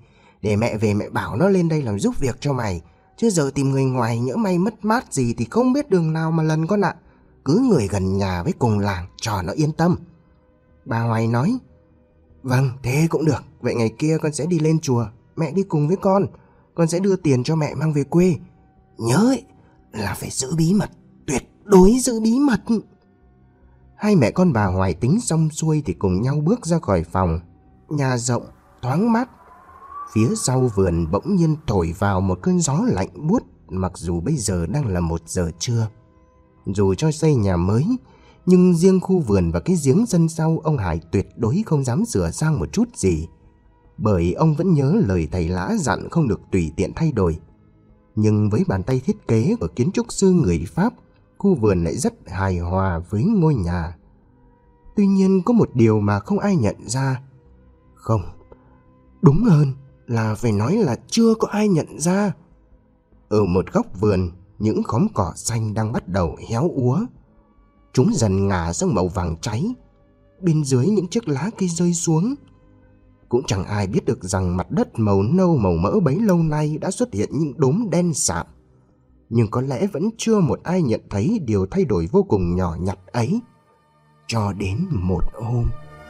Để mẹ về mẹ bảo nó lên đây làm giúp việc cho mày. Chứ giờ tìm người ngoài nhỡ may mất mát gì thì không biết đường nào mà lần con ạ. Cứ người gần nhà với cùng làng cho nó yên tâm. Bà Hoài nói: Vâng, thế cũng được. Vậy ngày kia con sẽ đi lên chùa. Mẹ đi cùng với con sẽ đưa tiền cho mẹ mang về quê. Nhớ ấy, là phải giữ bí mật, tuyệt đối giữ bí mật. Hai mẹ con bà Hoài tính xong xuôi thì cùng nhau bước ra khỏi phòng. Nhà rộng, thoáng mát. Phía sau vườn bỗng nhiên thổi vào một cơn gió lạnh buốt, mặc dù bây giờ đang là 1 giờ trưa. Dù cho xây nhà mới, nhưng riêng khu vườn và cái giếng sân sau ông Hải tuyệt đối không dám sửa sang một chút gì. Bởi ông vẫn nhớ lời thầy Lã dặn không được tùy tiện thay đổi. Nhưng với bàn tay thiết kế của kiến trúc sư người Pháp, khu vườn lại rất hài hòa với ngôi nhà. Tuy nhiên có một điều mà không ai nhận ra. Không, đúng hơn là phải nói là chưa có ai nhận ra. Ở một góc vườn, những khóm cỏ xanh đang bắt đầu héo úa. Chúng dần ngả sang màu vàng cháy. Bên dưới những chiếc lá cây rơi xuống. Cũng chẳng ai biết được rằng mặt đất màu nâu màu mỡ bấy lâu nay đã xuất hiện những đốm đen sạm. Nhưng có lẽ vẫn chưa một ai nhận thấy điều thay đổi vô cùng nhỏ nhặt ấy. Cho đến một hôm.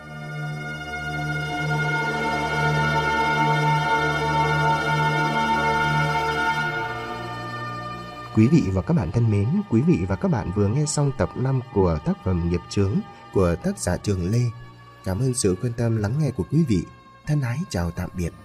Quý vị và các bạn thân mến, quý vị và các bạn vừa nghe xong tập 5 của tác phẩm Nghiệp Chướng của tác giả Trường Lê. Cảm ơn sự quan tâm lắng nghe của quý vị. Thân ái chào tạm biệt.